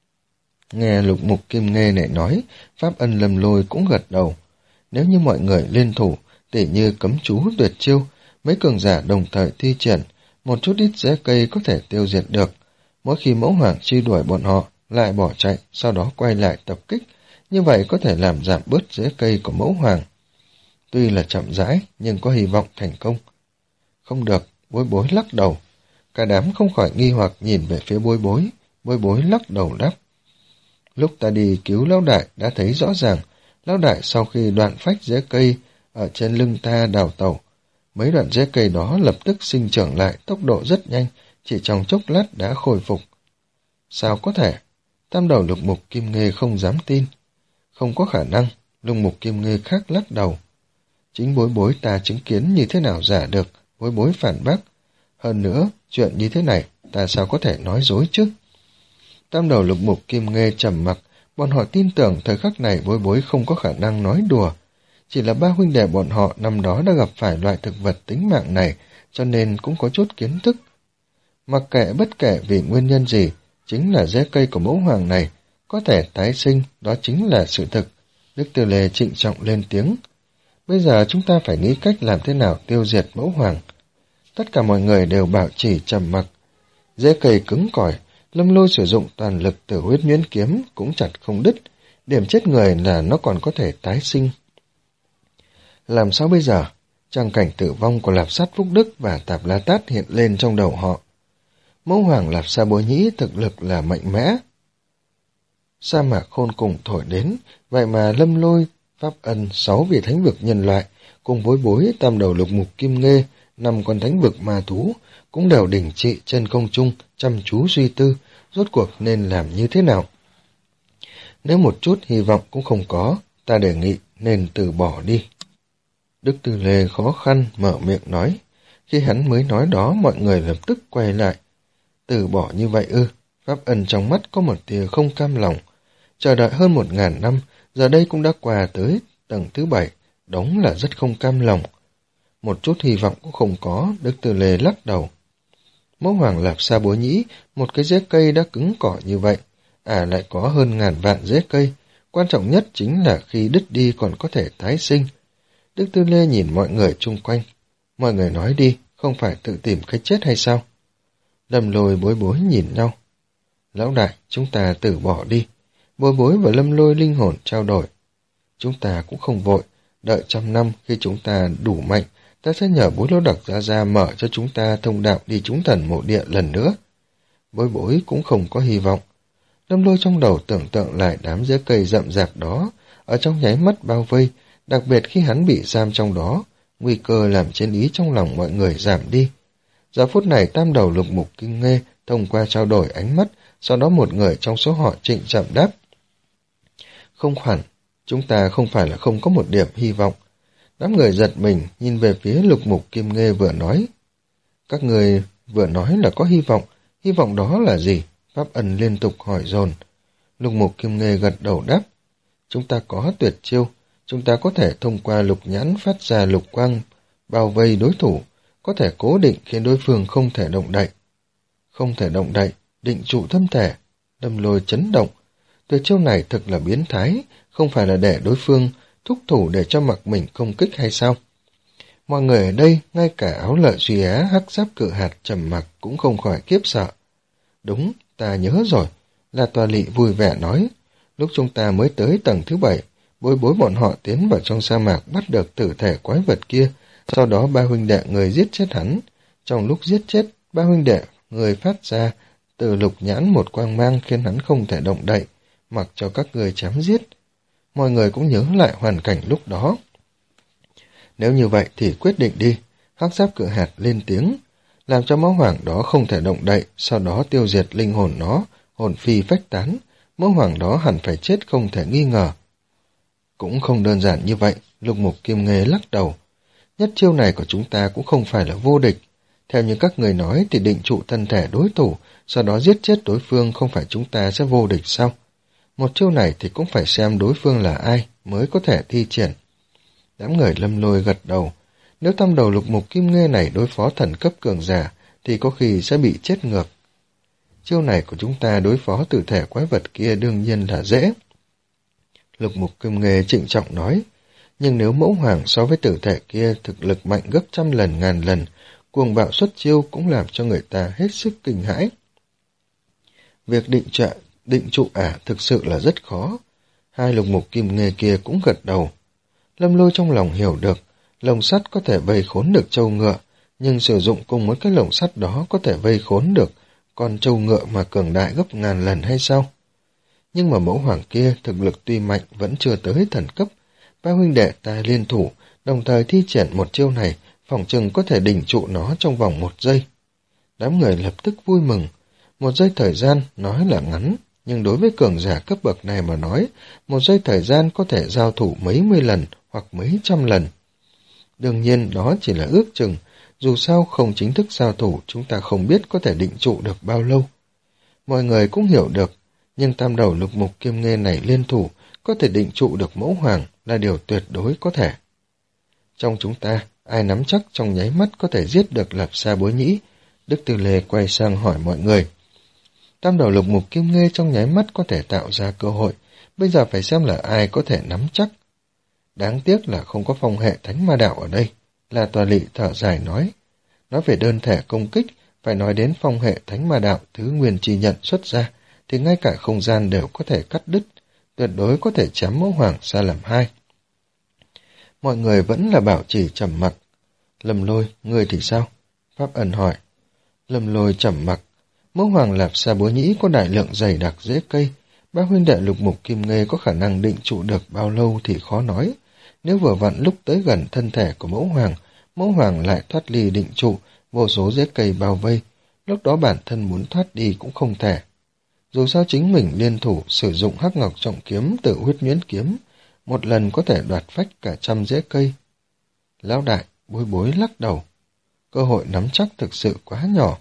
Nghe lục mục Kim Nghê này nói, Pháp Ân Lâm Lôi cũng gật đầu. Nếu như mọi người liên thủ, tỉ như cấm chú tuyệt chiêu, mấy cường giả đồng thời thi triển, một chút ít rễ cây có thể tiêu diệt được. Mỗi khi mẫu hoàng truy đuổi bọn họ, lại bỏ chạy, sau đó quay lại tập kích, như vậy có thể làm giảm bớt rễ cây của mẫu hoàng. Tuy là chậm rãi, nhưng có hy vọng thành công. Không được, Bối Bối lắc đầu. Cả đám không khỏi nghi hoặc nhìn về phía Bối Bối, Bối Bối lắc đầu đáp. Lúc ta đi cứu Lão Đại đã thấy rõ ràng, Lão Đại sau khi đoạn phách rễ cây ở trên lưng ta đào tẩu, mấy đoạn rễ cây đó lập tức sinh trưởng lại tốc độ rất nhanh, chỉ trong chốc lát đã khôi phục. Sao có thể? Tam đầu lục mục Kim Nghê không dám tin. Không có khả năng, lục mục Kim Nghê khác lắc đầu. Chính Bối Bối ta chứng kiến như thế nào giả được, Bối Bối phản bác. Hơn nữa, chuyện như thế này, ta sao có thể nói dối chứ? Tam đầu lục mục Kim Nghê trầm mặc, bọn họ tin tưởng thời khắc này Bối Bối không có khả năng nói đùa. Chỉ là ba huynh đệ bọn họ năm đó đã gặp phải loại thực vật tính mạng này, cho nên cũng có chút kiến thức. Mặc kệ bất kể vì nguyên nhân gì, chính là rễ cây của mẫu hoàng này, có thể tái sinh, đó chính là sự thực. Đức Tư Lê trịnh trọng lên tiếng. Bây giờ chúng ta phải nghĩ cách làm thế nào tiêu diệt mẫu hoàng. Tất cả mọi người đều bảo trì trầm mặc. Rễ cây cứng cỏi, Lâm Lôi sử dụng toàn lực từ huyết nhuyễn kiếm cũng chặt không đứt. Điểm chết người là nó còn có thể tái sinh. Làm sao bây giờ? Trang cảnh tử vong của Lạp Sát Phúc Đức và Tạp La Tát hiện lên trong đầu họ. Mẫu hoàng Lạp Sa Bối Nhĩ thực lực là mạnh mẽ. Sa mạc khôn cùng thổi đến, vậy mà Lâm Lôi, Pháp Ân, sáu vị thánh vực nhân loại, cùng Bối Bối, tam đầu lục mục Kim Nghê, năm con thánh vực ma thú, cũng đều đỉnh trị trên không trung, chăm chú suy tư, rốt cuộc nên làm như thế nào. Nếu một chút hy vọng cũng không có, ta đề nghị nên từ bỏ đi. Đức Tư Lê khó khăn mở miệng nói. Khi hắn mới nói đó, mọi người lập tức quay lại. Từ bỏ như vậy ư? Pháp Ân trong mắt có một tia không cam lòng. Chờ đợi hơn một ngàn năm, giờ đây cũng đã qua tới tầng thứ bảy, đúng là rất không cam lòng. Một chút hy vọng cũng không có, Đức Tư Lê lắc đầu. Mẫu hoàng Lạp Sa Bối Nhĩ, một cái rễ cây đã cứng cỏi như vậy, à lại có hơn ngàn vạn rễ cây, quan trọng nhất chính là khi đứt đi còn có thể tái sinh. Đức Tư Lê nhìn mọi người chung quanh. Mọi người nói đi, không phải tự tìm cái chết hay sao? Lâm Lôi Bối Bối nhìn nhau. Lão đại, chúng ta từ bỏ đi. Bối Bối và Lâm Lôi linh hồn trao đổi. Chúng ta cũng không vội, đợi trăm năm khi chúng ta đủ mạnh, ta sẽ nhờ Bối Lão Đặc ra ra mở cho chúng ta thông đạo đi chúng thần mộ địa lần nữa. Bối Bối cũng không có hy vọng. Lâm Lôi trong đầu tưởng tượng lại đám rễ cây rậm rạp đó, ở trong nháy mắt bao vây, đặc biệt khi hắn bị giam trong đó, nguy cơ làm chiến ý trong lòng mọi người giảm đi. Giờ phút này tam đầu lục mục Kinh Nghê thông qua trao đổi ánh mắt, sau đó một người trong số họ trịnh trọng đáp. Không hẳn, chúng ta không phải là không có một điểm hy vọng. Đám người giật mình nhìn về phía lục mục Kim Nghê vừa nói. Các người vừa nói là có hy vọng, hy vọng đó là gì? Pháp Ân liên tục hỏi dồn. Lục mục Kim Nghê gật đầu đáp. Chúng ta có tuyệt chiêu, chúng ta có thể thông qua lục nhãn phát ra lục quang, bao vây đối thủ, có thể cố định khiến đối phương không thể động đậy. Không thể động đậy, định trụ thân thể. Lâm Lôi chấn động. Tuyệt chiêu này thực là biến thái, không phải là để đối phương thúc thủ để cho mặc mình công kích hay sao? Mọi người ở đây, ngay cả Áo Lợi Suy Á, Hắc Giáp Cự Hạt trầm mặc cũng không khỏi khiếp sợ. Đúng, ta nhớ rồi. La Toa Lị vui vẻ nói, lúc chúng ta mới tới tầng thứ bảy, bối bối bọn họ tiến vào trong sa mạc bắt được tử thể quái vật kia, sau đó ba huynh đệ người giết chết hắn. Trong lúc giết chết, ba huynh đệ người phát ra từ lục nhãn một quang mang khiến hắn không thể động đậy, mặc cho các người chém giết. Mọi người cũng nhớ lại hoàn cảnh lúc đó. Nếu như vậy thì quyết định đi, Hắc Giáp Cự Hạt lên tiếng, làm cho máu hoàng đó không thể động đậy, sau đó tiêu diệt linh hồn nó, hồn phi phách tán, máu hoàng đó hẳn phải chết không thể nghi ngờ. Cũng không đơn giản như vậy, Lục Mục Kim Nghê lắc đầu. Nhất chiêu này của chúng ta cũng không phải là vô địch. Theo như các người nói thì định trụ thân thể đối thủ, sau đó giết chết đối phương, không phải chúng ta sẽ vô địch sao? Một chiêu này thì cũng phải xem đối phương là ai mới có thể thi triển. Đám người Lâm Lôi gật đầu. Nếu tam đầu Lục Mục Kim Nghê này đối phó thần cấp cường giả thì có khi sẽ bị chết ngược. Chiêu này của chúng ta đối phó tử thể quái vật kia đương nhiên là dễ. Lục Mục Kim Nghê trịnh trọng nói, nhưng nếu mẫu hoàng so với tử thể kia thực lực mạnh gấp trăm lần ngàn lần, cuồng bạo xuất chiêu cũng làm cho người ta hết sức kinh hãi. Việc định trợ, định trụ ả thực sự là rất khó. Hai Lục Mục Kim Nghê kia cũng gật đầu. Lâm Lôi trong lòng hiểu được, lồng sắt có thể vây khốn được trâu ngựa, nhưng sử dụng cùng một cái lồng sắt đó có thể vây khốn được con trâu ngựa mà cường đại gấp ngàn lần hay sao? Nhưng mà mẫu hoàng kia thực lực tuy mạnh vẫn chưa tới thần cấp. Ba huynh đệ ta liên thủ, đồng thời thi triển một chiêu này, phỏng chừng có thể đỉnh trụ nó trong vòng một giây. Đám người lập tức vui mừng. Một giây thời gian nói là ngắn, nhưng đối với cường giả cấp bậc này mà nói, một giây thời gian có thể giao thủ mấy mươi lần hoặc mấy trăm lần. Đương nhiên đó chỉ là ước chừng, dù sao không chính thức giao thủ chúng ta không biết có thể định trụ được bao lâu. Mọi người cũng hiểu được, nhưng tam đầu Lục Mục Kim Nghê này liên thủ có thể định trụ được mẫu hoàng là điều tuyệt đối có thể. Trong chúng ta, ai nắm chắc trong nháy mắt có thể giết được Lạp Sa Bối Nhĩ? Đức Tư Lê quay sang hỏi mọi người. Tam đầu Lục Mục Kim Nghê trong nháy mắt có thể tạo ra cơ hội, bây giờ phải xem là ai có thể nắm chắc. Đáng tiếc là không có phong hệ thánh ma đạo ở đây, La Toa Lị thở dài nói. Nói về đơn thể công kích, phải nói đến phong hệ thánh ma đạo thứ nguyên chi nhận xuất ra, thì ngay cả không gian đều có thể cắt đứt, tuyệt đối có thể chém mẫu hoàng ra làm hai. Mọi người vẫn là bảo trì trầm mặc. Lâm Lôi, ngươi thì sao? Pháp Ẩn hỏi. Lâm Lôi trầm mặc. Mẫu hoàng Lạp Sa Bối Nhĩ có đại lượng dày đặc rễ cây, ba huynh đệ Lục Mục Kim Nghê có khả năng định trụ được bao lâu thì khó nói. Nếu vừa vặn lúc tới gần thân thể của mẫu hoàng, mẫu hoàng lại thoát ly định trụ, vô số rễ cây bao vây, lúc đó bản thân muốn thoát đi cũng không thể. Dù sao chính mình liên thủ sử dụng Hắc Ngọc Trọng Kiếm tự huyết nhuyễn kiếm, một lần có thể đoạt phách cả trăm rễ cây. Lão đại, Bối Bối lắc đầu. Cơ hội nắm chắc thực sự quá nhỏ.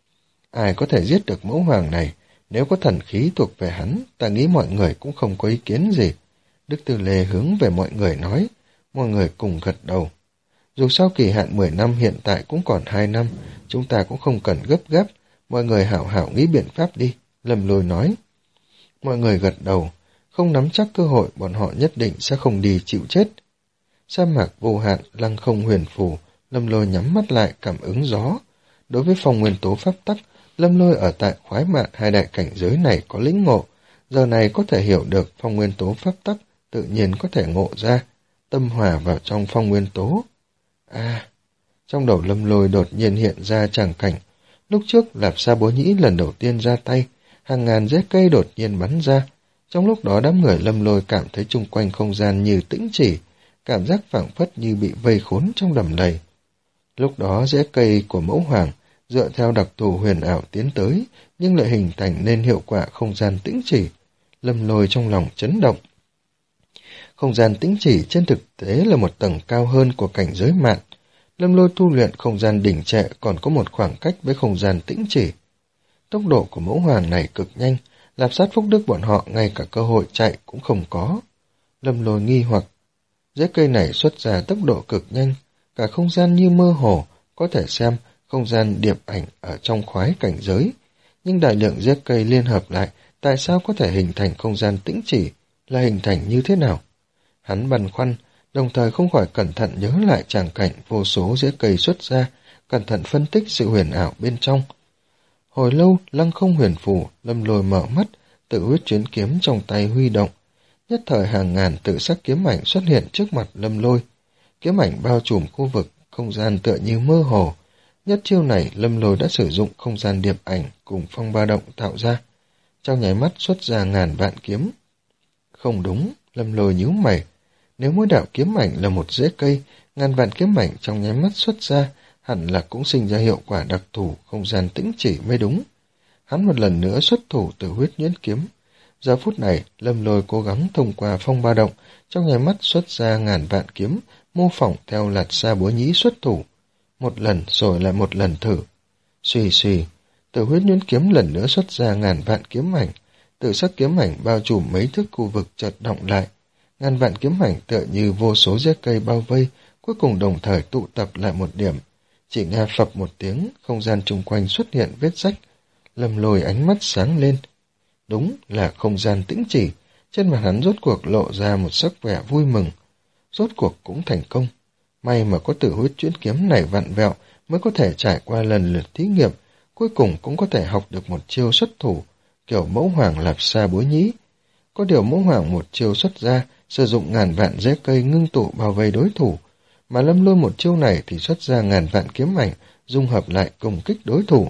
Ai có thể giết được mẫu hoàng này, nếu có thần khí thuộc về hắn, ta nghĩ mọi người cũng không có ý kiến gì. Đức Tư Lê hướng về mọi người nói, mọi người cùng gật đầu. Dù sao kỳ hạn mười năm hiện tại cũng còn hai năm, chúng ta cũng không cần gấp gáp, mọi người hảo hảo nghĩ biện pháp đi, Lâm Lôi nói. Mọi người gật đầu, không nắm chắc cơ hội bọn họ nhất định sẽ không đi chịu chết. Sa mạc vô hạn, lăng không huyền phù, Lâm Lôi nhắm mắt lại cảm ứng gió. Đối với phong nguyên tố pháp tắc, Lâm Lôi ở tại khoái mạn hai đại cảnh giới này có lĩnh ngộ, giờ này có thể hiểu được phong nguyên tố pháp tắc, tự nhiên có thể ngộ ra, tâm hòa vào trong phong nguyên tố. À, trong đầu Lâm Lôi đột nhiên hiện ra tràng cảnh, lúc trước Lạp Sa Bối Nhĩ lần đầu tiên ra tay, hàng ngàn rễ cây đột nhiên bắn ra, trong lúc đó đám người Lâm Lôi cảm thấy chung quanh không gian như tĩnh chỉ, cảm giác phảng phất như bị vây khốn trong đầm lầy. Lúc đó rễ cây của mẫu hoàng dựa theo đặc thù huyền ảo tiến tới, nhưng lại hình thành nên hiệu quả không gian tĩnh chỉ. Lâm Lôi trong lòng chấn động. Không gian tĩnh chỉ trên thực tế là một tầng cao hơn của cảnh giới mạn. Lâm Lôi tu luyện không gian đỉnh trệ còn có một khoảng cách với không gian tĩnh chỉ. Tốc độ của mẫu hoàng này cực nhanh, Lạp Sát Phúc Đức bọn họ ngay cả cơ hội chạy cũng không có. Lâm Lôi nghi hoặc, rễ cây này xuất ra tốc độ cực nhanh, cả không gian như mơ hồ, có thể xem không gian điệp ảnh ở trong khoái cảnh giới. Nhưng đại lượng rễ cây liên hợp lại, tại sao có thể hình thành không gian tĩnh chỉ, là hình thành như thế nào? Hắn băn khoăn, đồng thời không khỏi cẩn thận nhớ lại tràng cảnh vô số rễ cây xuất ra, cẩn thận phân tích sự huyền ảo bên trong. Hồi lâu, lăng không huyền phù, Lâm Lôi mở mắt, tự huyết chuyến kiếm trong tay huy động. Nhất thời hàng ngàn tự sắc kiếm ảnh xuất hiện trước mặt Lâm Lôi. Kiếm ảnh bao trùm khu vực, không gian tựa như mơ hồ. Nhất chiêu này Lâm Lôi đã sử dụng không gian điệp ảnh cùng phong ba động tạo ra. Trong nháy mắt xuất ra ngàn vạn kiếm. Không đúng, Lâm Lôi nhíu mày. Nếu mỗi đạo kiếm ảnh là một rễ cây, ngàn vạn kiếm ảnh trong nháy mắt xuất ra, hẳn là cũng sinh ra hiệu quả đặc thù không gian tĩnh chỉ mới đúng. Hắn một lần nữa xuất thủ từ huyết nhuyễn kiếm. Giờ phút này, Lâm Lôi cố gắng thông qua phong ba động, trong nháy mắt xuất ra ngàn vạn kiếm, mô phỏng theo Lạt Sa Búa Nhĩ xuất thủ. Một lần rồi lại một lần thử. Xùy xùy, từ huyết nhuyễn kiếm lần nữa xuất ra ngàn vạn kiếm ảnh. Tự sắc kiếm ảnh bao trùm mấy thước khu vực chợt động lại. Ngàn vạn kiếm ảnh tựa như vô số rễ cây bao vây, cuối cùng đồng thời tụ tập lại một điểm. Chỉ nghe phập một tiếng, không gian chung quanh xuất hiện vết rách. Lâm Lôi ánh mắt sáng lên. Đúng là không gian tĩnh chỉ, trên mặt hắn rốt cuộc lộ ra một sắc vẻ vui mừng. Rốt cuộc cũng thành công. May mà có tử huyết chuyến kiếm này vặn vẹo mới có thể trải qua lần lượt thí nghiệm, cuối cùng cũng có thể học được một chiêu xuất thủ, kiểu mẫu hoàng Lạt Sa Búa Nhĩ. Có điều mẫu hoàng một chiêu xuất ra, sử dụng ngàn vạn rễ cây ngưng tụ bao vây đối thủ, mà Lâm Lôi một chiêu này thì xuất ra ngàn vạn kiếm ảnh, dung hợp lại cùng kích đối thủ.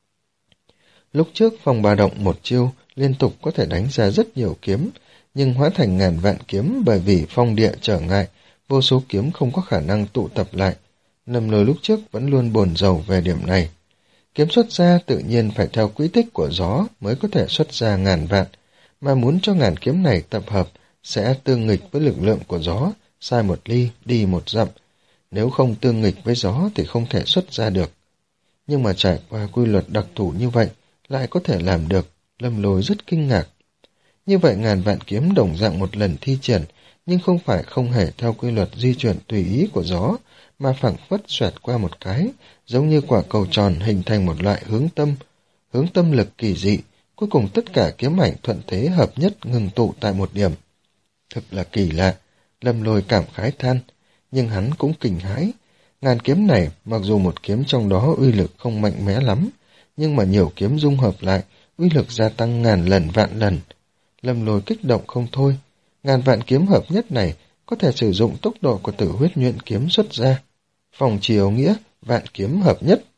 Lúc trước phong ba động một chiêu liên tục có thể đánh ra rất nhiều kiếm, nhưng hóa thành ngàn vạn kiếm bởi vì phong địa trở ngại, vô số kiếm không có khả năng tụ tập lại. Lâm Lôi lúc trước vẫn luôn buồn rầu về điểm này. Kiếm xuất ra tự nhiên phải theo quỹ tích của gió mới có thể xuất ra ngàn vạn, mà muốn cho ngàn kiếm này tập hợp sẽ tương nghịch với lực lượng của gió, sai một ly, đi một dặm. Nếu không tương nghịch với gió thì không thể xuất ra được. Nhưng mà trải qua quy luật đặc thù như vậy, lại có thể làm được, Lâm Lôi rất kinh ngạc. Như vậy ngàn vạn kiếm đồng dạng một lần thi triển, nhưng không phải không hề theo quy luật di chuyển tùy ý của gió, mà phảng phất xoẹt qua một cái, giống như quả cầu tròn hình thành một loại hướng tâm, hướng tâm lực kỳ dị, cuối cùng tất cả kiếm ảnh thuận thế hợp nhất ngừng tụ tại một điểm. Thực là kỳ lạ, Lâm Lôi cảm khái than, nhưng hắn cũng kinh hãi. Ngàn kiếm này, mặc dù một kiếm trong đó uy lực không mạnh mẽ lắm, nhưng mà nhiều kiếm dung hợp lại, uy lực gia tăng ngàn lần vạn lần. Lâm Lôi kích động không thôi, ngàn vạn kiếm hợp nhất này có thể sử dụng tốc độ của tử huyết nhuyễn kiếm xuất ra. Phòng chiều nghĩa, vạn kiếm hợp nhất,